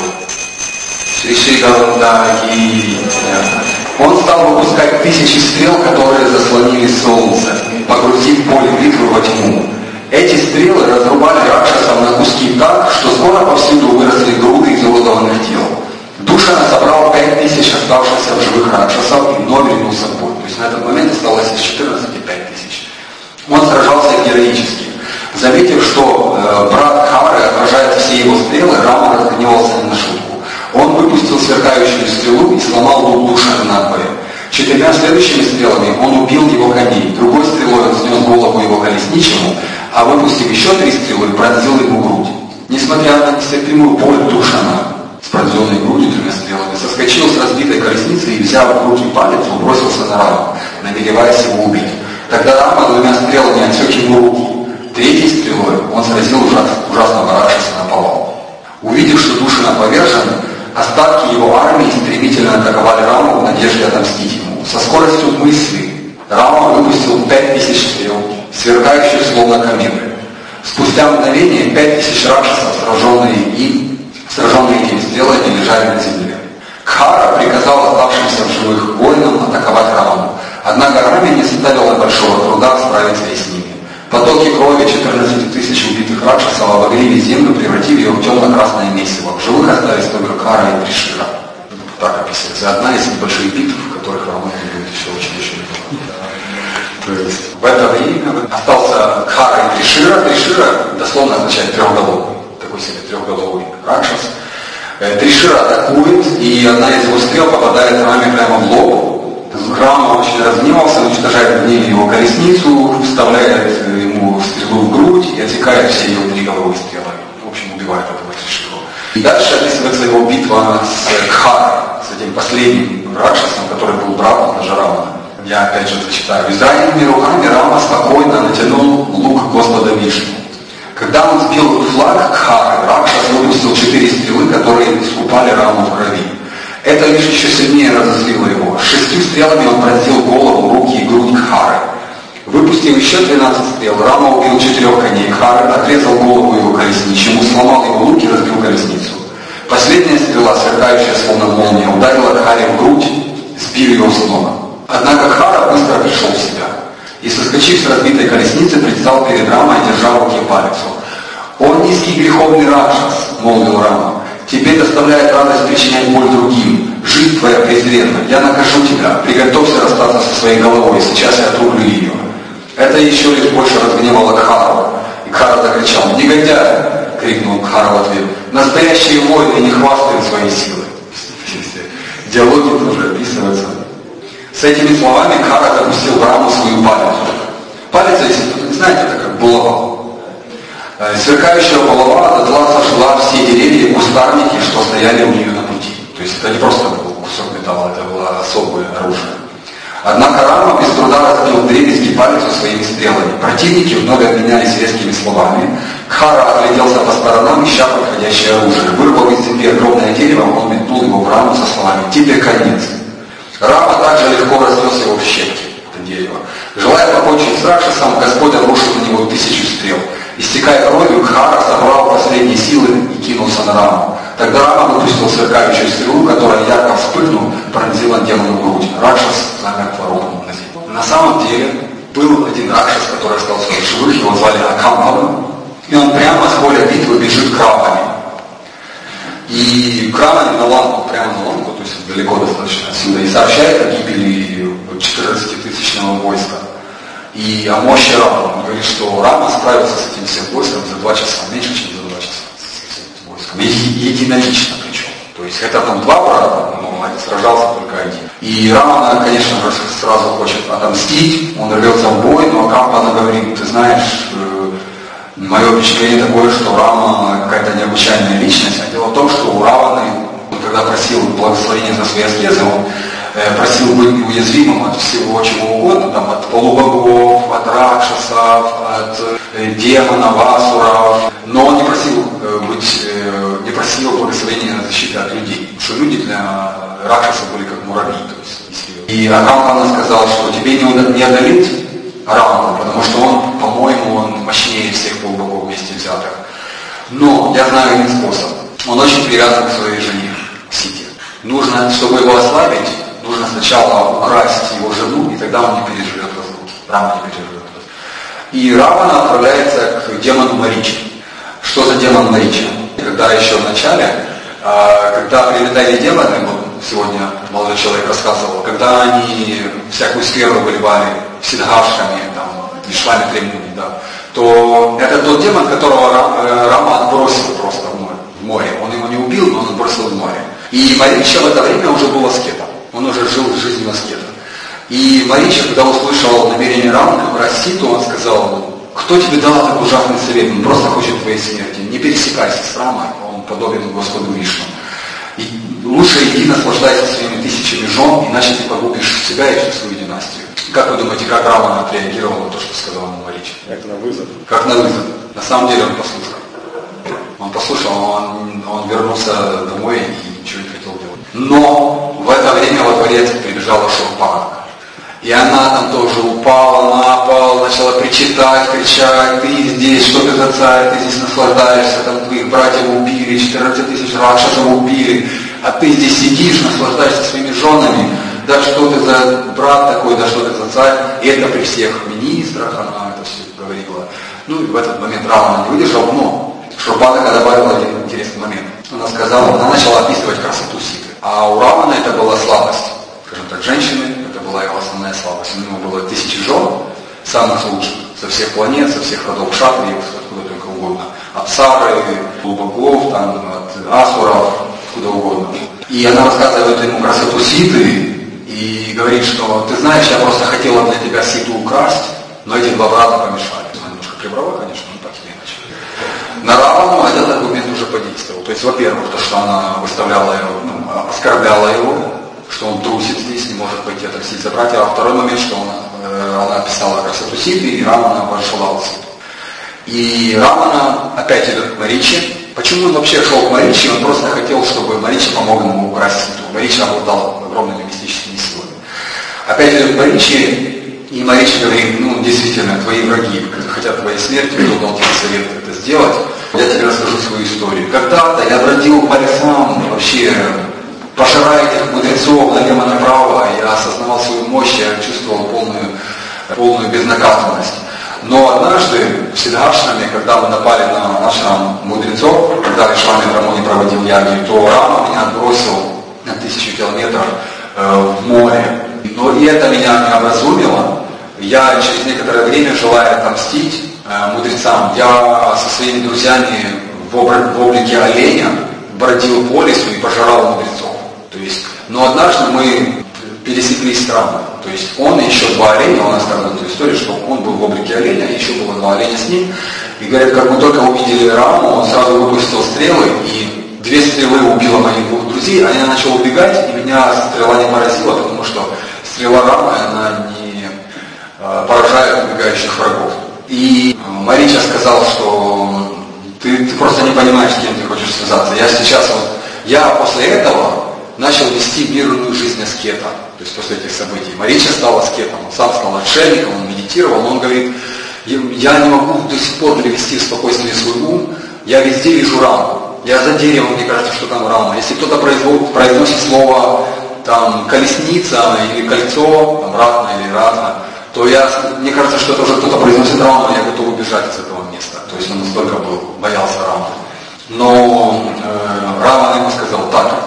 Он стал выпускать тысячи стрел, которые заслонили солнце, погрузив поле битвы во тьму. Эти стрелы разрубали ракшасов на куски так, что скоро повсюду выросли груды изуродованных тел. Душана собрал пять тысяч оставшихся в живых ракшасов и вновь ринулся в бой. То есть на этот момент осталось из четырнадцати пять тысяч. Он сражался героически. Заметив, что э, брат Кхары отражает все его стрелы, Рама разгневался не на шутку. Он выпустил сверкающую стрелу и сломал лук Душана надвое. Четырьмя следующими стрелами он убил его коней, другой стрелой он снес голову его колесничему, а выпустив еще три стрелы, пронзил ему грудь. Несмотря на нестерпимую боль Душана с пронзенной грудью тремя стрелами, соскочил с разбитой колесницы и, взяв в руки палец, бросился на Раму, намереваясь его убить. Тогда Рама двумя стрелами отсек ему руки. Третьей стрелой он сразил ужас, ужасного ракшаса на повал. Увидев, что Душана повержен, остатки его армии стремительно атаковали Раму в надежде отомстить ему. Со скоростью мысли Рама выпустил пять тысяч стрел, сверкающих словно кометы. Спустя мгновение пять тысяч ракшасов, сраженные им, сраженные этими стрелами, лежали на земле. Кхара приказал оставшимся в живых воинам атаковать Раму. Однако Раме не составило большого труда справиться и с ними. Потоки крови четырнадцати тысяч убитых ракшасов обогрели землю, превратив ее в темно-красное месиво. В живых остались только Кхара и Тришира. Так описывается. Одна из небольших битв, в которых Рама будет еще очень-очень много. То есть в это время остался Кхара и Тришира. Тришира дословно означает трехголовый. Такой себе трехголовый ракшас. Тришира атакует, и одна из его стрел попадает Раме прямо в лоб. Рама очень разгневался, уничтожает в гневе его колесницу, вставляет ему стрелу в грудь и отсекает все его три головы стрелами. В общем, убивает этого Триширу. И дальше описывается его битва с Кхарой, с этим последним ракшасом, который был братом Раджарамана. Я опять же зачитаю. Израненными руками Рама спокойно натянул лук Господа Вишну. Когда он сбил флаг Кхары, Ракшас выпустил четыре стрелы, которые искупали Раму в крови. Это лишь еще сильнее разозлило его. Шестью стрелами он пронзил голову, руки и грудь Кхары. Выпустив еще двенадцать стрел, Рама убил четырех коней Кхары, отрезал голову его колесничему, сломал его лук и разбил колесницу. Последняя стрела, сверкающая словно молния, ударила Кхаре в грудь, сбив его с ног. Однако Кхара быстро пришел в себя и, соскочив с разбитой колесницы, предстал перед Рамой, держа в руке палицу. «О низкий греховный Ракшас!» — молвил Рама. «Тебе доставляет радость причинять боль другим. Жизнь твоя презренна. Я накажу тебя. Приготовься расстаться со своей головой. Сейчас я отрублю ее». Это еще лишь больше разгневало Кхару. И Кхара закричал: «Негодяй! крикнул Кхара в ответ. Настоящие воины не хвастают своей силой. Диалоги тоже описываются. С этими словами Кхара запустил в раму свою палицу. Палица, если кто-то не знает, это как булава. Сверкающая булава дотла сожгла все деревья и кустарники, что стояли у нее на пути. То есть это не просто был кусок металла, это было особое оружие. Однако Рама без труда разбил вдребезги палицу своими стрелами. Противники вновь обменялись резкими словами. Кхара огляделся по сторонам, ища подходящее оружие. Вырвав из земли огромное дерево, он метнул его в Раму со словами «Тебе конец». Рама также легко разнес его в щепки, это дерево. Желая покончить с Ракшасом, Господь обрушил на него тысячу стрел. Истекая кровью, Кхара собрал последние силы и кинулся на Раму. Тогда Рама выпустил сверкающую стрелу, которая, ярко вспыхнув, пронзила демону грудь. Ракшас намертво рухнул на землю. На самом деле был один Ракшас, который остался в живых, его звали Акампана, и он прямо с поля битвы бежит к Рамане. И к Рамане на ланку, прямо на ланку, то есть далеко достаточно отсюда, и сообщает о гибели четырнадцатитысячного войска. И о мощи Рамы. Он говорит, что Рама справится с этим всем войском за два часа, меньше, чем за два часа с этим войском. И единолично причем. То есть это там два брата, но сражался только один. И Рама, конечно, сразу хочет отомстить, он рвется в бой, но Акампана говорит, ты знаешь, мое впечатление такое, что Рама какая-то необычайная личность. А дело в том, что у Раваны, он когда просил благословения за свои аскезы, он просил быть неуязвимым от всего чего угодно, там, от полубогов, от ракшасов, от э, демонов, асуров, но он не просил э, быть, э, не просил благословения на защиту от людей, потому что люди для ракшаса были как муравьи. То есть, и Акампана сказал, что тебе не, не одолеть Раману, потому что он, по-моему, он мощнее всех полубогов вместе взятых. Но я знаю один способ. Он очень привязан к своей жене, к Сите. Нужно, чтобы его ослабить, нужно сначала украсть его жену, и тогда он не переживет разлуки. Рама не переживет разлуки. И Равана отправляется к демону Маричи. Что за демон Маричи? Когда еще в начале, когда прилетали демоны, вот сегодня молодой человек рассказывал, когда они всякую сферу выливали сидгавшами, там, вишлами тремуни, да, то это тот демон, которого Рама отбросил просто в море. Он его не убил, но он отбросил в море. И Марича в это время уже был аскетом. Он уже жил жизнью аскета. И Марича, когда услышал намерение Рамы убрать Ситу, он сказал, кто тебе дал такой ужасный совет? Он просто хочет твоей смерти. Не пересекайся с Рамой, он подобен Господу Вишну. И лучше иди наслаждайся своими тысячами жен, иначе ты погубишь себя и всю свою династию. Как вы думаете, как Рама отреагировал на то, что сказал ему Марича? Как на вызов. Как на вызов. На самом деле он послушал. Он послушал, он, он вернулся домой и ничего не хотел делать. Но в это время во дворец прибежала Шурпанха. И она там тоже упала на пол, начала причитать, кричать, ты здесь, что ты за царь, ты здесь наслаждаешься, там твоих братьев убили, четырнадцать тысяч ракшасов убили, а ты здесь сидишь, наслаждаешься своими женами, да что ты за брат такой, да что ты за царь. И это при всех министрах она это все говорила. Ну и в этот момент Рама не выдержал, но Шурпанха добавила один интересный момент. Она сказала, она начала описывать красоту Ситы. А у Рамана это была слабость. Скажем так, женщины, это была его основная слабость. У него было тысячи жен, самых лучших, со всех планет, со всех родов кшатриев, откуда только угодно. От Сары, богов, там, от асуров, откуда угодно. И она рассказывает ему красоту Ситы и говорит, что ты знаешь, я просто хотела для тебя Ситу украсть, но эти два брата помешали. Она немножко приврала, конечно, но так или иначе. На Равану этот аргумент уже подействовал. То есть, во-первых, то, что она выставляла его, ну, оскорбляла его, что он трусит здесь, не может пойти отомстить за братья. А второй момент, что она, э, она описала красоту Ситы, и Рамана пожелала Ситу. И Рамана опять идет к Мариче. Почему он вообще шел к Мариче? Он просто хотел, чтобы Марича помог ему украсть Ситу. Марича обладал огромными мистическими силами. Опять идет к Мариче, и Марича говорит, ну, действительно, твои враги хотят твоей смерти, кто дал тебе совет это сделать. Я тебе расскажу свою историю. Когда-то я бродил по лесам, вообще пожирая этих мудрецов налево направо, я осознавал свою мощь, я чувствовал полную, полную безнаказанность. Но однажды в Сиддхашраме, когда мы напали на ашрам мудрецов, когда Вишвами Брамуни проводил яги, то Рама меня отбросил на тысячу километров э, в море. Но и это меня не образумило. Я через некоторое время, желая отомстить э, мудрецам, я со своими друзьями в облике оленя бродил по лесу и пожирал мудрецов. То есть, но однажды мы пересеклись с Рамой. То есть он и еще два оленя, он рассказывает эту историю, что он был в облике оленя, еще было два оленя с ним. И говорят, как мы только увидели Раму, он сразу выпустил стрелы, и две стрелы убило моих двух друзей, а я начал убегать, и меня стрела не поразила, потому что стрела Рамы, она не э, поражает убегающих врагов. И Марича сказал, что ты, ты просто не понимаешь, с кем ты хочешь связаться. Я сейчас вот, я после этого начал вести мирную жизнь аскета, то есть после этих событий. Марича стал аскетом, он сам стал отшельником, он медитировал, но он говорит, я не могу до сих пор привести в спокойствие свой ум, я везде вижу раму. Я за деревом, мне кажется, что там рама. Если кто-то произносит слово там, колесница или кольцо, там, ратно или ратно, то я, мне кажется, что это уже кто-то произносит раму, я готов убежать из этого места. То есть он настолько был, боялся рамы. Но э, Рамана ему сказал так,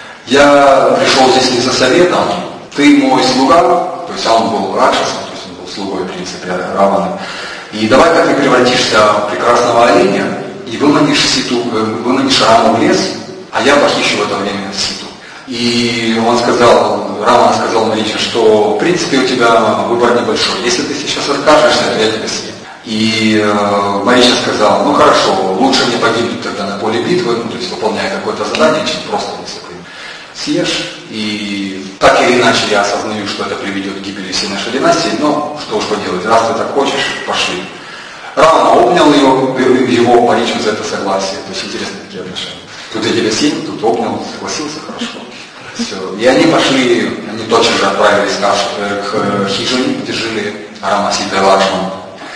я пришел здесь не за советом, ты мой слуга, то есть он был ракшасом, то есть он был слугой, в принципе, Раваны. И давай-ка ты превратишься в прекрасного оленя и выманишь, ситу, выманишь Раму в лес, а я похищу в это время ситу. И он сказал, Рамана сказал Мариче, что в принципе у тебя выбор небольшой. Если ты сейчас откажешься, то я тебя съем. И э, Марича сказал, ну хорошо, лучше мне погибнуть тогда на поле битвы, ну, то есть выполняя какое-то задание, чем просто если ты съешь. И так или иначе я осознаю, что это приведет к гибели всей нашей династии, но что уж поделать, раз ты так хочешь, пошли. Рамана обнял ее, его Маричу за это согласие, то есть интересные такие отношения. Тут я тебя съем, тут обнял, согласился, хорошо. Все. И они пошли, они тотчас же отправились к хижине, где жили Рама, Сита и Лакшман.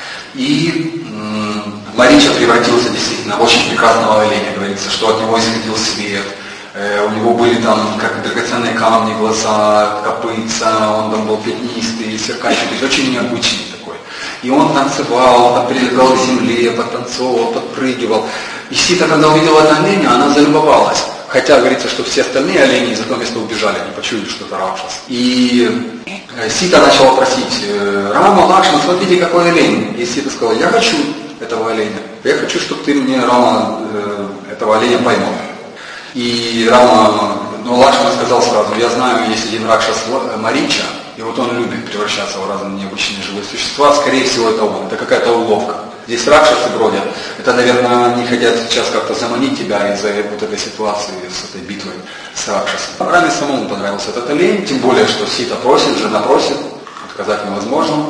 И м- Марича превратился действительно в очень прекрасного оленя. Говорится, что от него исходил свет. Э, у него были там как драгоценные камни, глаза, копытца, он там был пятнистый, сверкающий, то есть очень необычный такой. И он танцевал, он там прилегал к земле, подтанцовывал, подпрыгивал. И Сита, когда увидела это оленя, она залюбовалась. Хотя говорится, что все остальные олени из этого места убежали, они почуяли, что это Ракшас. И Сита начала просить, Рама, Лакшман, смотрите, какой олень. И Сита сказала, я хочу этого оленя. Я хочу, чтобы ты мне, Рама, этого оленя поймал. И Рама, ну Лакшман сказал сразу, я знаю, есть один Ракшас Марича, и вот он любит превращаться в разные необычные живые существа, скорее всего это он, это какая-то уловка. Здесь ракшасы бродят. Это, наверное, они хотят сейчас как-то заманить тебя из-за вот этой ситуации, с этой битвой с ракшасом. Раме самому понравился этот олень, тем более, что Сита просит, жена просит, отказать невозможно.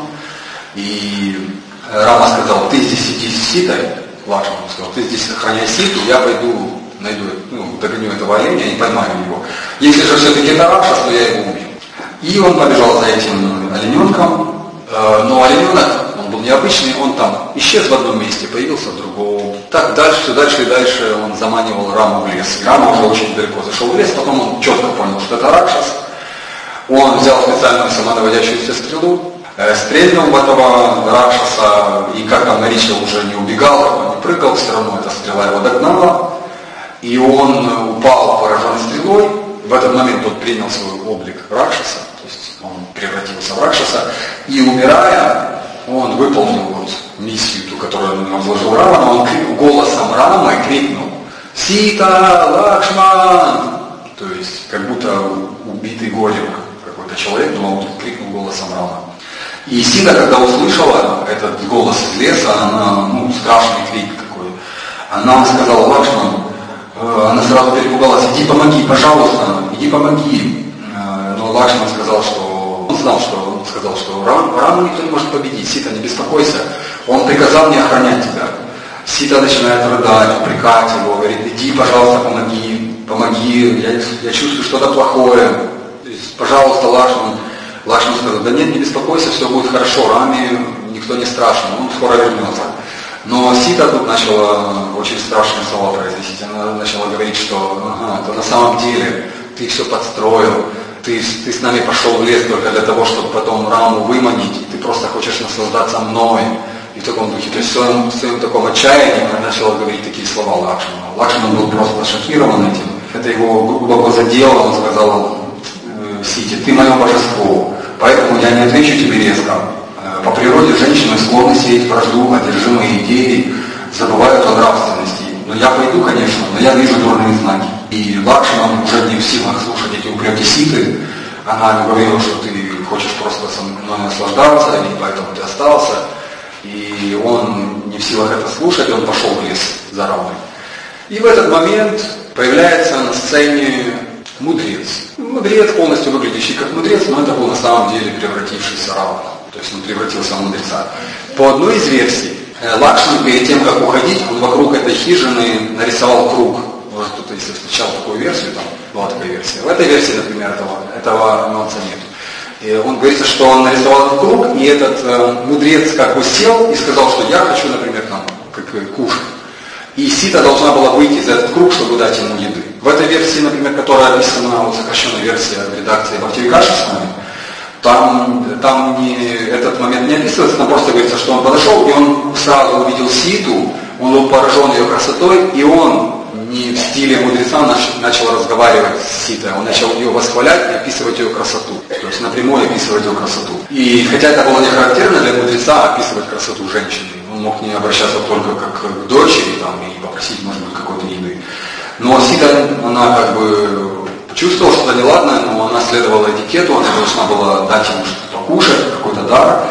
И Рама сказал, ты здесь сиди с Ситой, Лакшман сказал, ты здесь охраняй Ситу, я пойду, найду, ну, догоню этого оленя и поймаю его. Если же все-таки это ракшас, то я его убью. И он побежал за этим олененком, но олененок, он был необычный, он там исчез в одном месте, появился в другом. Так дальше, дальше и дальше он заманивал Раму в лес. И Рама уже очень далеко зашел в лес, потом он четко понял, что это ракшас. Он взял специальную самонаводящуюся стрелу, э, стрельнул в этого ракшаса, и как там Марича уже не убегал, как он не прыгал, все равно эта стрела его догнала. И он упал пораженной стрелой. В этот момент он принял свой облик ракшаса, то есть он превратился в ракшаса, и умирая, он выполнил вот миссию, ту, которую он возложил Рамана, он крик, голосом Рамы крикнул «Сита, Лакшман!» То есть как будто убитый горем какой-то человек, но он крикнул голосом Рамы. И Сита, когда услышала этот голос из леса, она, ну, страшный крик такой, она сказала Лакшману, она сразу перепугалась, иди помоги, пожалуйста, иди помоги. Но Лакшман сказал, что он знал, что он сказал, что Рам, Раму никто не может победить, Сита, не беспокойся, он приказал мне охранять тебя. Сита начинает рыдать, упрекать его, говорит, иди, пожалуйста, помоги, помоги, я, я чувствую что-то плохое, пожалуйста, Лакшман. Лакшман сказал, да нет, не беспокойся, все будет хорошо, Раме никто не страшен, он скоро вернется. Но Сита тут начала очень страшные слова произносить. Она начала говорить, что ага, это на самом деле ты все подстроил, ты, ты с нами пошел в лес только для того, чтобы потом Раму выманить, и ты просто хочешь наслаждаться мной. И в таком духе. То есть в своем, в своем таком отчаянии она начала говорить такие слова Лакшману. Лакшман был просто шокирован этим. Это его глубоко задело, он сказал Сите, ты мое божество, поэтому я не отвечу тебе резко. По природе женщины склонны сеять вражду, одержимые идеей, забывают о нравственности. но я пойду, конечно, но я вижу дурные знаки. И Лакшман уже не в силах слушать эти упреки Ситы. Она говорила, что ты хочешь просто со мной наслаждаться, и поэтому ты остался. И он не в силах это слушать, он пошел в лес за Равной. И в этот момент появляется на сцене мудрец. Мудрец, полностью выглядящий как мудрец, но это был на самом деле превратившийся Равана. То есть он превратился в мудреца. По одной из версий, Лакшман перед тем, как уходить, он вокруг этой хижины нарисовал круг. Может, кто-то, если встречал такую версию, там была такая версия. В этой версии, например, этого, этого нюанса нет. И он говорится, что он нарисовал этот круг, и этот э, мудрец как бы сел и сказал, что я хочу, например, там, как, кушать. И Сита должна была выйти за этот круг, чтобы дать ему еды. В этой версии, например, которая описана, вот сокращенная версия в редакции Бхактивикаша с нами, там, там не, этот момент не описывается, там просто говорится, что он подошел, и он сразу увидел Ситу, он был поражен ее красотой, и он не в стиле мудреца начал, начал разговаривать с Ситой, он начал ее восхвалять и описывать ее красоту, то есть напрямую описывать ее красоту. И хотя это было не характерно для мудреца описывать красоту женщины, он мог к ней обращаться только как к дочери там, и попросить, может быть, какой-то еды. Но Сита, она как бы почувствовала что-то неладное, но она следовала этикету, она должна была дать ему что-то покушать, какой-то дар.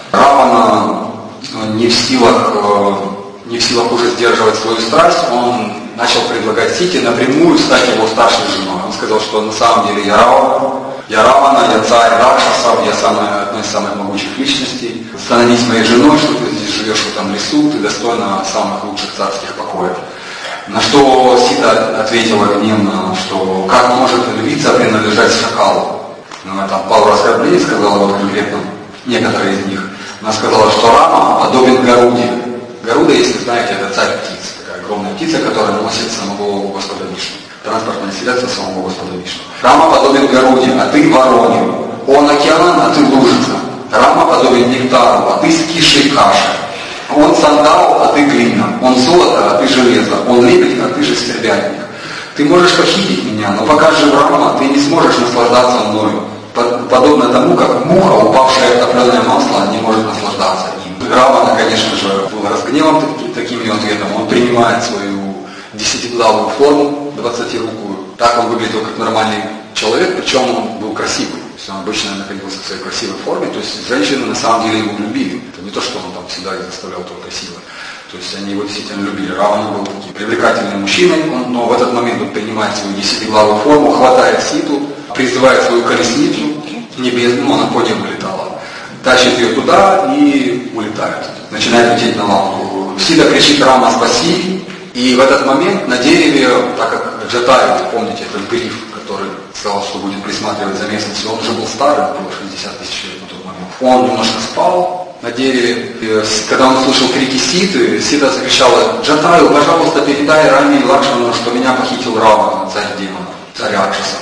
Равана не в силах, не в силах уже сдерживать свою страсть, он начал предлагать Сите напрямую стать его старшей женой. Он сказал, что на самом деле я Равана, я Равана, я царь Ракшасов, я самая, одна из самых могучих личностей. Становись моей женой, что ты здесь живешь в этом лесу, ты достойна самых лучших царских покоев. На что Сита ответила гневно, что как может львица принадлежать шакалу. Ну, там пару оскорблений сказала вот конкретно, некоторые из них. Она сказала, что Рама подобен Гаруде. Гаруда, если знаете, это царь птиц. Такая огромная птица, которая носит самого Господа Вишну. Транспортное средство самого Господа Вишну. Рама подобен Гаруде, а ты вороне. Он океан, а ты лужица. Рама подобен нектару, а ты скисшей кашей. Он сандал, а ты глина. Он золото, а ты железо. Он лебедь, а ты же стервятник. Ты можешь похитить меня, но пока жив Рама, ты не сможешь наслаждаться мною. Подобно тому, как муха, упавшая в топленое масло, не может наслаждаться им. Равана, конечно же, был разгневан таким ответом. Он принимает свою десятиглавую форму, двадцатирукую. Так он выглядел как нормальный человек, причем он был красивый. То есть он обычно находился в своей красивой форме, то есть женщины на самом деле его любили. Это не то, что он там всегда их заставлял только силой. То есть они его действительно любили. Равана был таким привлекательным мужчиной, он, но в этот момент он принимает свою десятиглавую форму, хватает Ситу, призывает свою колесницу небесную, она по небу летала, тащит ее туда и улетает. Начинает лететь на лампу. Сита кричит: Рама, спаси! И в этот момент на дереве, так как Джатаю, помните, этот гриф, который сказал, что будет присматривать за местностью, он уже был старый, было шестьдесят тысяч лет на тот момент. Он немножко спал на дереве. И когда он услышал крики Ситы, Сита закричала: Джатаю, пожалуйста, передай Раме и Лакшману, что меня похитил Равана, царь демонов, царь Ракшасов.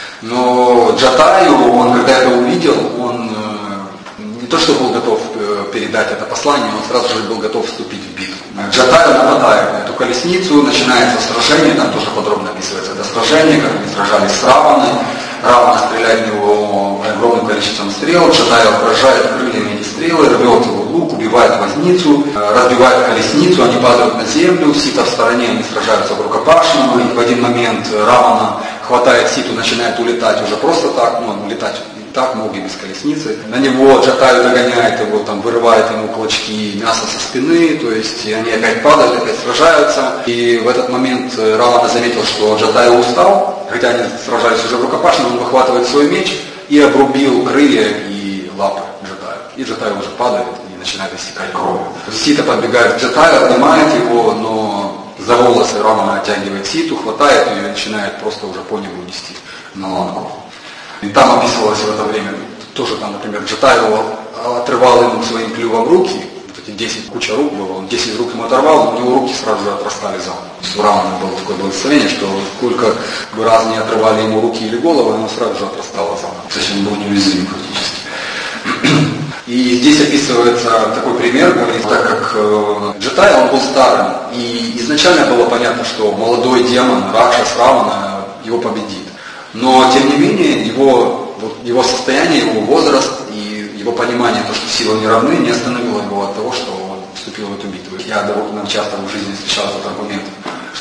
Но Джатаю, он когда это увидел, он э, не то что был готов э, передать это послание, он сразу же был готов вступить в битву. Джатаю нападает на эту колесницу, начинается сражение, там тоже подробно описывается это сражение, как они сражались с Раваной. Равана стреляет в него огромным количеством стрел, Джатаю отражает крыльями эти стрелы, рвет его лук, убивает возницу, разбивает колесницу, они падают на землю, Сита в стороне, они сражаются в рукопашную, и в один момент Равана хватает Ситу, начинает улетать уже просто так, ну, улетать так, ноги без колесницы. На него Джатаю догоняет его, там, вырывает ему клочки мяса со спины, то есть и они опять падают, опять сражаются. И в этот момент Равана заметил, что Джатаю устал, хотя они сражались уже в рукопашном, он выхватывает свой меч и обрубил крылья и лапы Джатаю. И Джатаю уже падает и начинает истекать кровью. Сита подбегает к Джатаю, обнимает его, но за волосы Равана оттягивает Ситу, хватает ее и начинает просто уже по небу нести на ланку. И там описывалось в это время, тоже там, например, Джатаю отрывал ему своим клювом руки, вот эти десять куча рук было, он десять рук ему оторвал, у него руки сразу же отрастали заново. У Равана было такое благословение, что сколько бы раз не отрывали ему руки или голову, оно сразу же отрастало заново. То есть он был неуязвим практически. И здесь описывается такой пример, говорит, так как э, Джатай, он был старым, и изначально было понятно, что молодой демон Ракшас Равана его победит. Но, тем не менее, его, вот, его состояние, его возраст и его понимание, то, что силы не равны, не остановило его от того, что он вступил в эту битву. Я довольно часто в жизни встречал этот аргумент,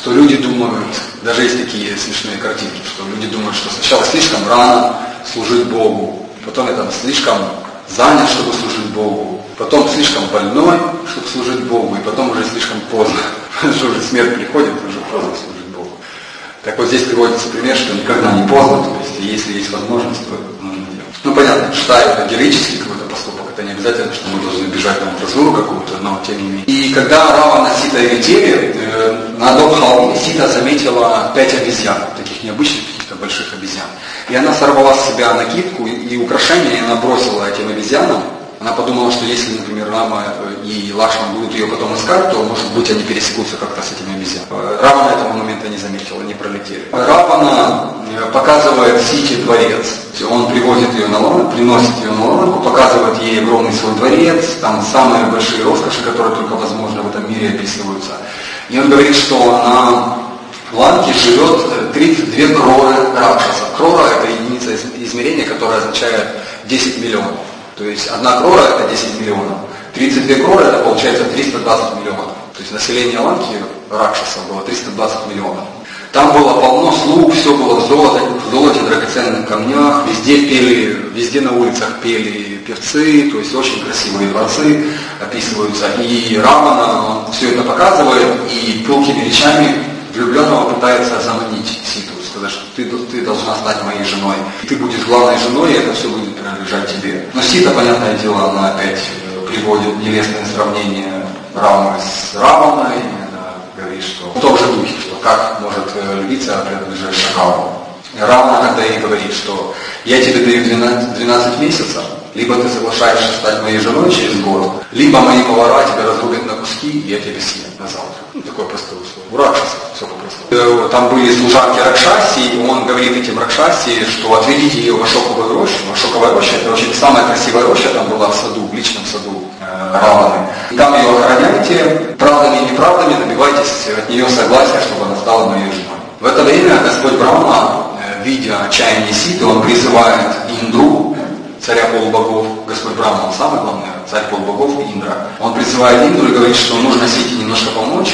что люди думают, даже есть такие смешные картинки, что люди думают, что сначала слишком рано служить Богу, потом я там слишком занят, чтобы служить Богу, потом слишком больной, чтобы служить Богу, и потом уже слишком поздно, потому что уже смерть приходит, уже поздно служить Богу. Так вот здесь приводится пример, что никогда не поздно, то есть если есть возможность, то нужно делать. Ну понятно, считаю это героический какой-то поступок, это не обязательно, что мы должны бежать на амбразуру какую-то, но тем не менее. И когда Рава на Сита и Ветере, э, на одном холме Сита заметила пять обезьян, таких необычных каких-то больших обезьян. И она сорвала с себя накидку и украшения, и она бросила этим обезьянам. Она подумала, что если, например, Рама и Лакшман будут ее потом искать, то, может быть, они пересекутся как-то с этими обезьянами. Равана этого момента не заметила, не пролетели. Равана показывает Сите дворец. Он привозит ее на лодку, приносит ее на лодку, показывает ей огромный свой дворец, там самые большие роскоши, которые только возможно в этом мире описываются. И он говорит, что на Ланке живет тридцать две кроры ракшаса. Крора – это единица измерения, которая означает десять миллионов. То есть одна крора – это десять миллионов. тридцать две кроры – это получается триста двадцать миллионов. То есть население Ланки, ракшаса, было триста двадцать миллионов. Там было полно слуг, все было в золоте, в золоте, драгоценных камнях, везде пели, везде на улицах пели певцы, то есть очень красивые дворцы описываются. И Равана все это показывает, и пылкими речами влюбленного пытается заманить Ситу, сказать, что ты, ты должна стать моей женой. Ты будешь главной женой, и это все будет принадлежать тебе. Но Сита, понятное дело, она опять приводит нелестное сравнение Раваны с Раваной. Она говорит, что в том же духе, что как может львица принадлежать Равану. Равана, когда ей говорит, что я тебе даю двенадцать, двенадцать месяцев, либо ты соглашаешься стать моей женой через год, либо мои повара тебя разрубят на куски, и я тебя съем на завтра. Ну, такое простое условие. У Ракшаса все по-простому. Там были служанки Ракшаси, и он говорит этим Ракшаси, что отведите ее в Ашоковую рощу. Ашоковая роща – это очень самая красивая роща, там была в саду, в личном саду э, Раваны. И там ее охраняйте, правдами и неправдами добивайтесь от нее согласия, чтобы она стала моей женой. В это время Господь Брахма, э, видя отчаяние Ситы, он призывает Индру, царя полубогов, Господь Брахма, он самый главный, царь полубогов Индра. Он призывает Индру и говорит, что нужно Сите немножко помочь,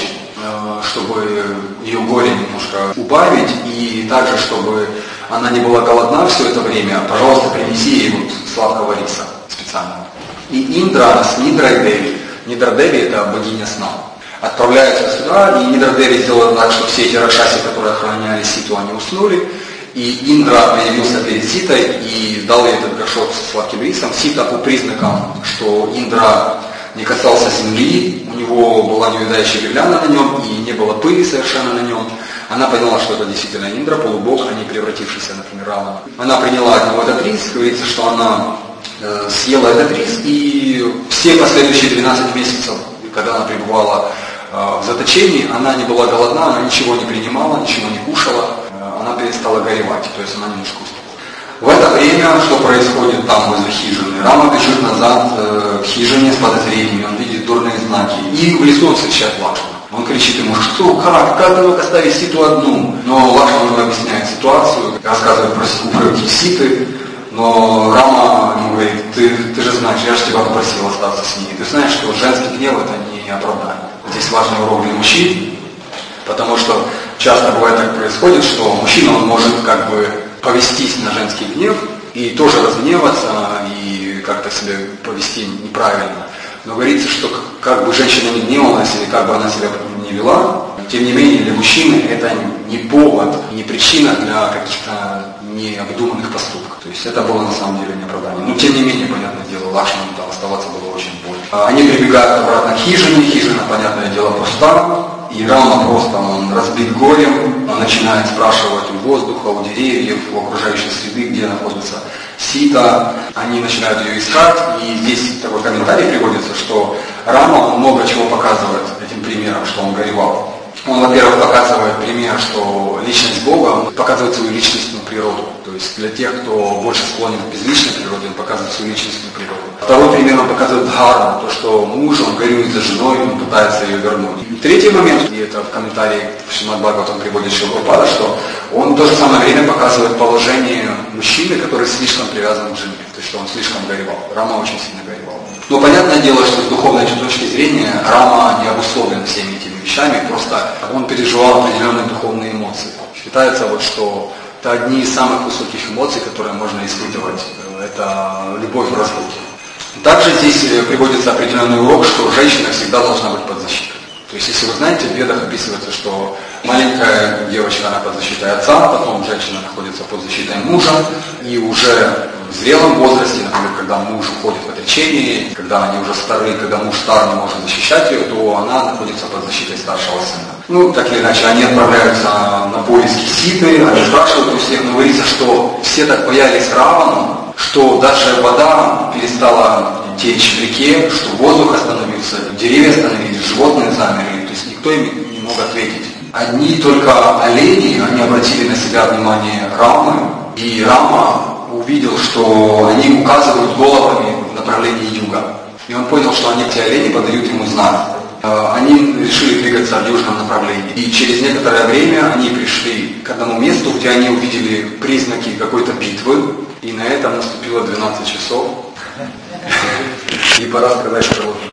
чтобы ее горе немножко убавить, и также, чтобы она не была голодна все это время, пожалуйста, принеси ей вот сладкого риса специального. И Индра с Нидрой Деви, Нидра Деви это богиня сна, отправляются сюда, и Нидра Деви сделала так, что все эти ракшаси, которые охраняли Ситу, они уснули. И Индра появился перед Ситой и дал ей этот горшок с сладким рисом. Сита по признакам, что Индра не касался земли, у него была неувядающая гирляндя на нем и не было пыли совершенно на нем. Она поняла, что это действительно Индра, полубог, а не превратившийся, например, Равана. Она приняла от него этот рис, говорится, что она э, съела этот рис, и все последующие двенадцать месяцев, когда она пребывала э, в заточении, она не была голодна, она ничего не принимала, ничего не кушала. Она перестала горевать, то есть она немножко устала. В это время, что происходит там возле хижины? Рама бежит назад э, к хижине с подозрениями, он видит дурные знаки. И в лесу он встречает Лакшмана. Он кричит ему, что, как, как ты мог оставить Ситу одну? Но Лакшман ему объясняет ситуацию, рассказывает про упреки Ситы. Но Рама ему говорит, ты, ты же знаешь, я же тебя попросил остаться с ней. Ты знаешь, что женский гнев это не оправдание. Здесь важный урок для мужчин. Потому что часто бывает так происходит, что мужчина он может как бы повестись на женский гнев и тоже разгневаться и как-то себя повести неправильно. Но говорится, что как бы женщина не гневалась или как бы она себя не вела, тем не менее для мужчины это не повод, не причина для каких-то необдуманных поступков. То есть это было на самом деле не оправдание. Но тем не менее, понятное дело, Лакшману там оставаться было очень больно. Они прибегают обратно к хижине, хижина, понятное дело, пуста. И Рама просто, он разбит горем, он начинает спрашивать у воздуха, у деревьев, у окружающей среды, где находится Сита. Они начинают ее искать, и здесь такой комментарий приводится, что Рама, он много чего показывает этим примером, что он горевал. Он, во-первых, показывает пример, что личность Бога, он показывает свою личностную природу. То есть для тех, кто больше склонен к безличной природе, он показывает свою личностную природу. Второй пример, он показывает дхарму, то, что муж, он горюет за женой, он пытается ее вернуть. И третий момент, и это в комментарии в Шримад Бхагаватам приводит Шрила Прабхупада, что он в то же самое время показывает положение мужчины, который слишком привязан к жене. То есть, что он слишком горевал. Рама очень сильно горевал. Но понятное дело, что с духовной точки зрения Рама не обусловлен всеми этими вещами, просто он переживал определенные духовные эмоции. Считается, вот, что это одни из самых высоких эмоций, которые можно испытывать. Это любовь в разлуке. Также здесь приводится определенный урок, что женщина всегда должна быть под защитой. То есть, если вы знаете, в Ведах описывается, что маленькая девочка, она под защитой отца, потом женщина находится под защитой мужа, и уже в зрелом возрасте, например, когда муж уходит в отречение, когда они уже стары, когда муж стар не может защищать ее, то она находится под защитой старшего сына. Ну, так или иначе, они отправляются на поиски Ситы, они спрашивают у всех, но говорится, что все так боялись Равану, что даже вода перестала течь в реке, что воздух остановился, деревья остановились, животные замерли, то есть никто им не мог ответить. Одни только олени, они обратили на себя внимание Рамы, и Рама увидел, что они указывают головами в направлении юга. И он понял, что они, эти олени, подают ему знак. Они решили двигаться в южном направлении. И через некоторое время они пришли к одному месту, где они увидели признаки какой-то битвы, и на этом наступило двенадцать часов. И пора сказать, что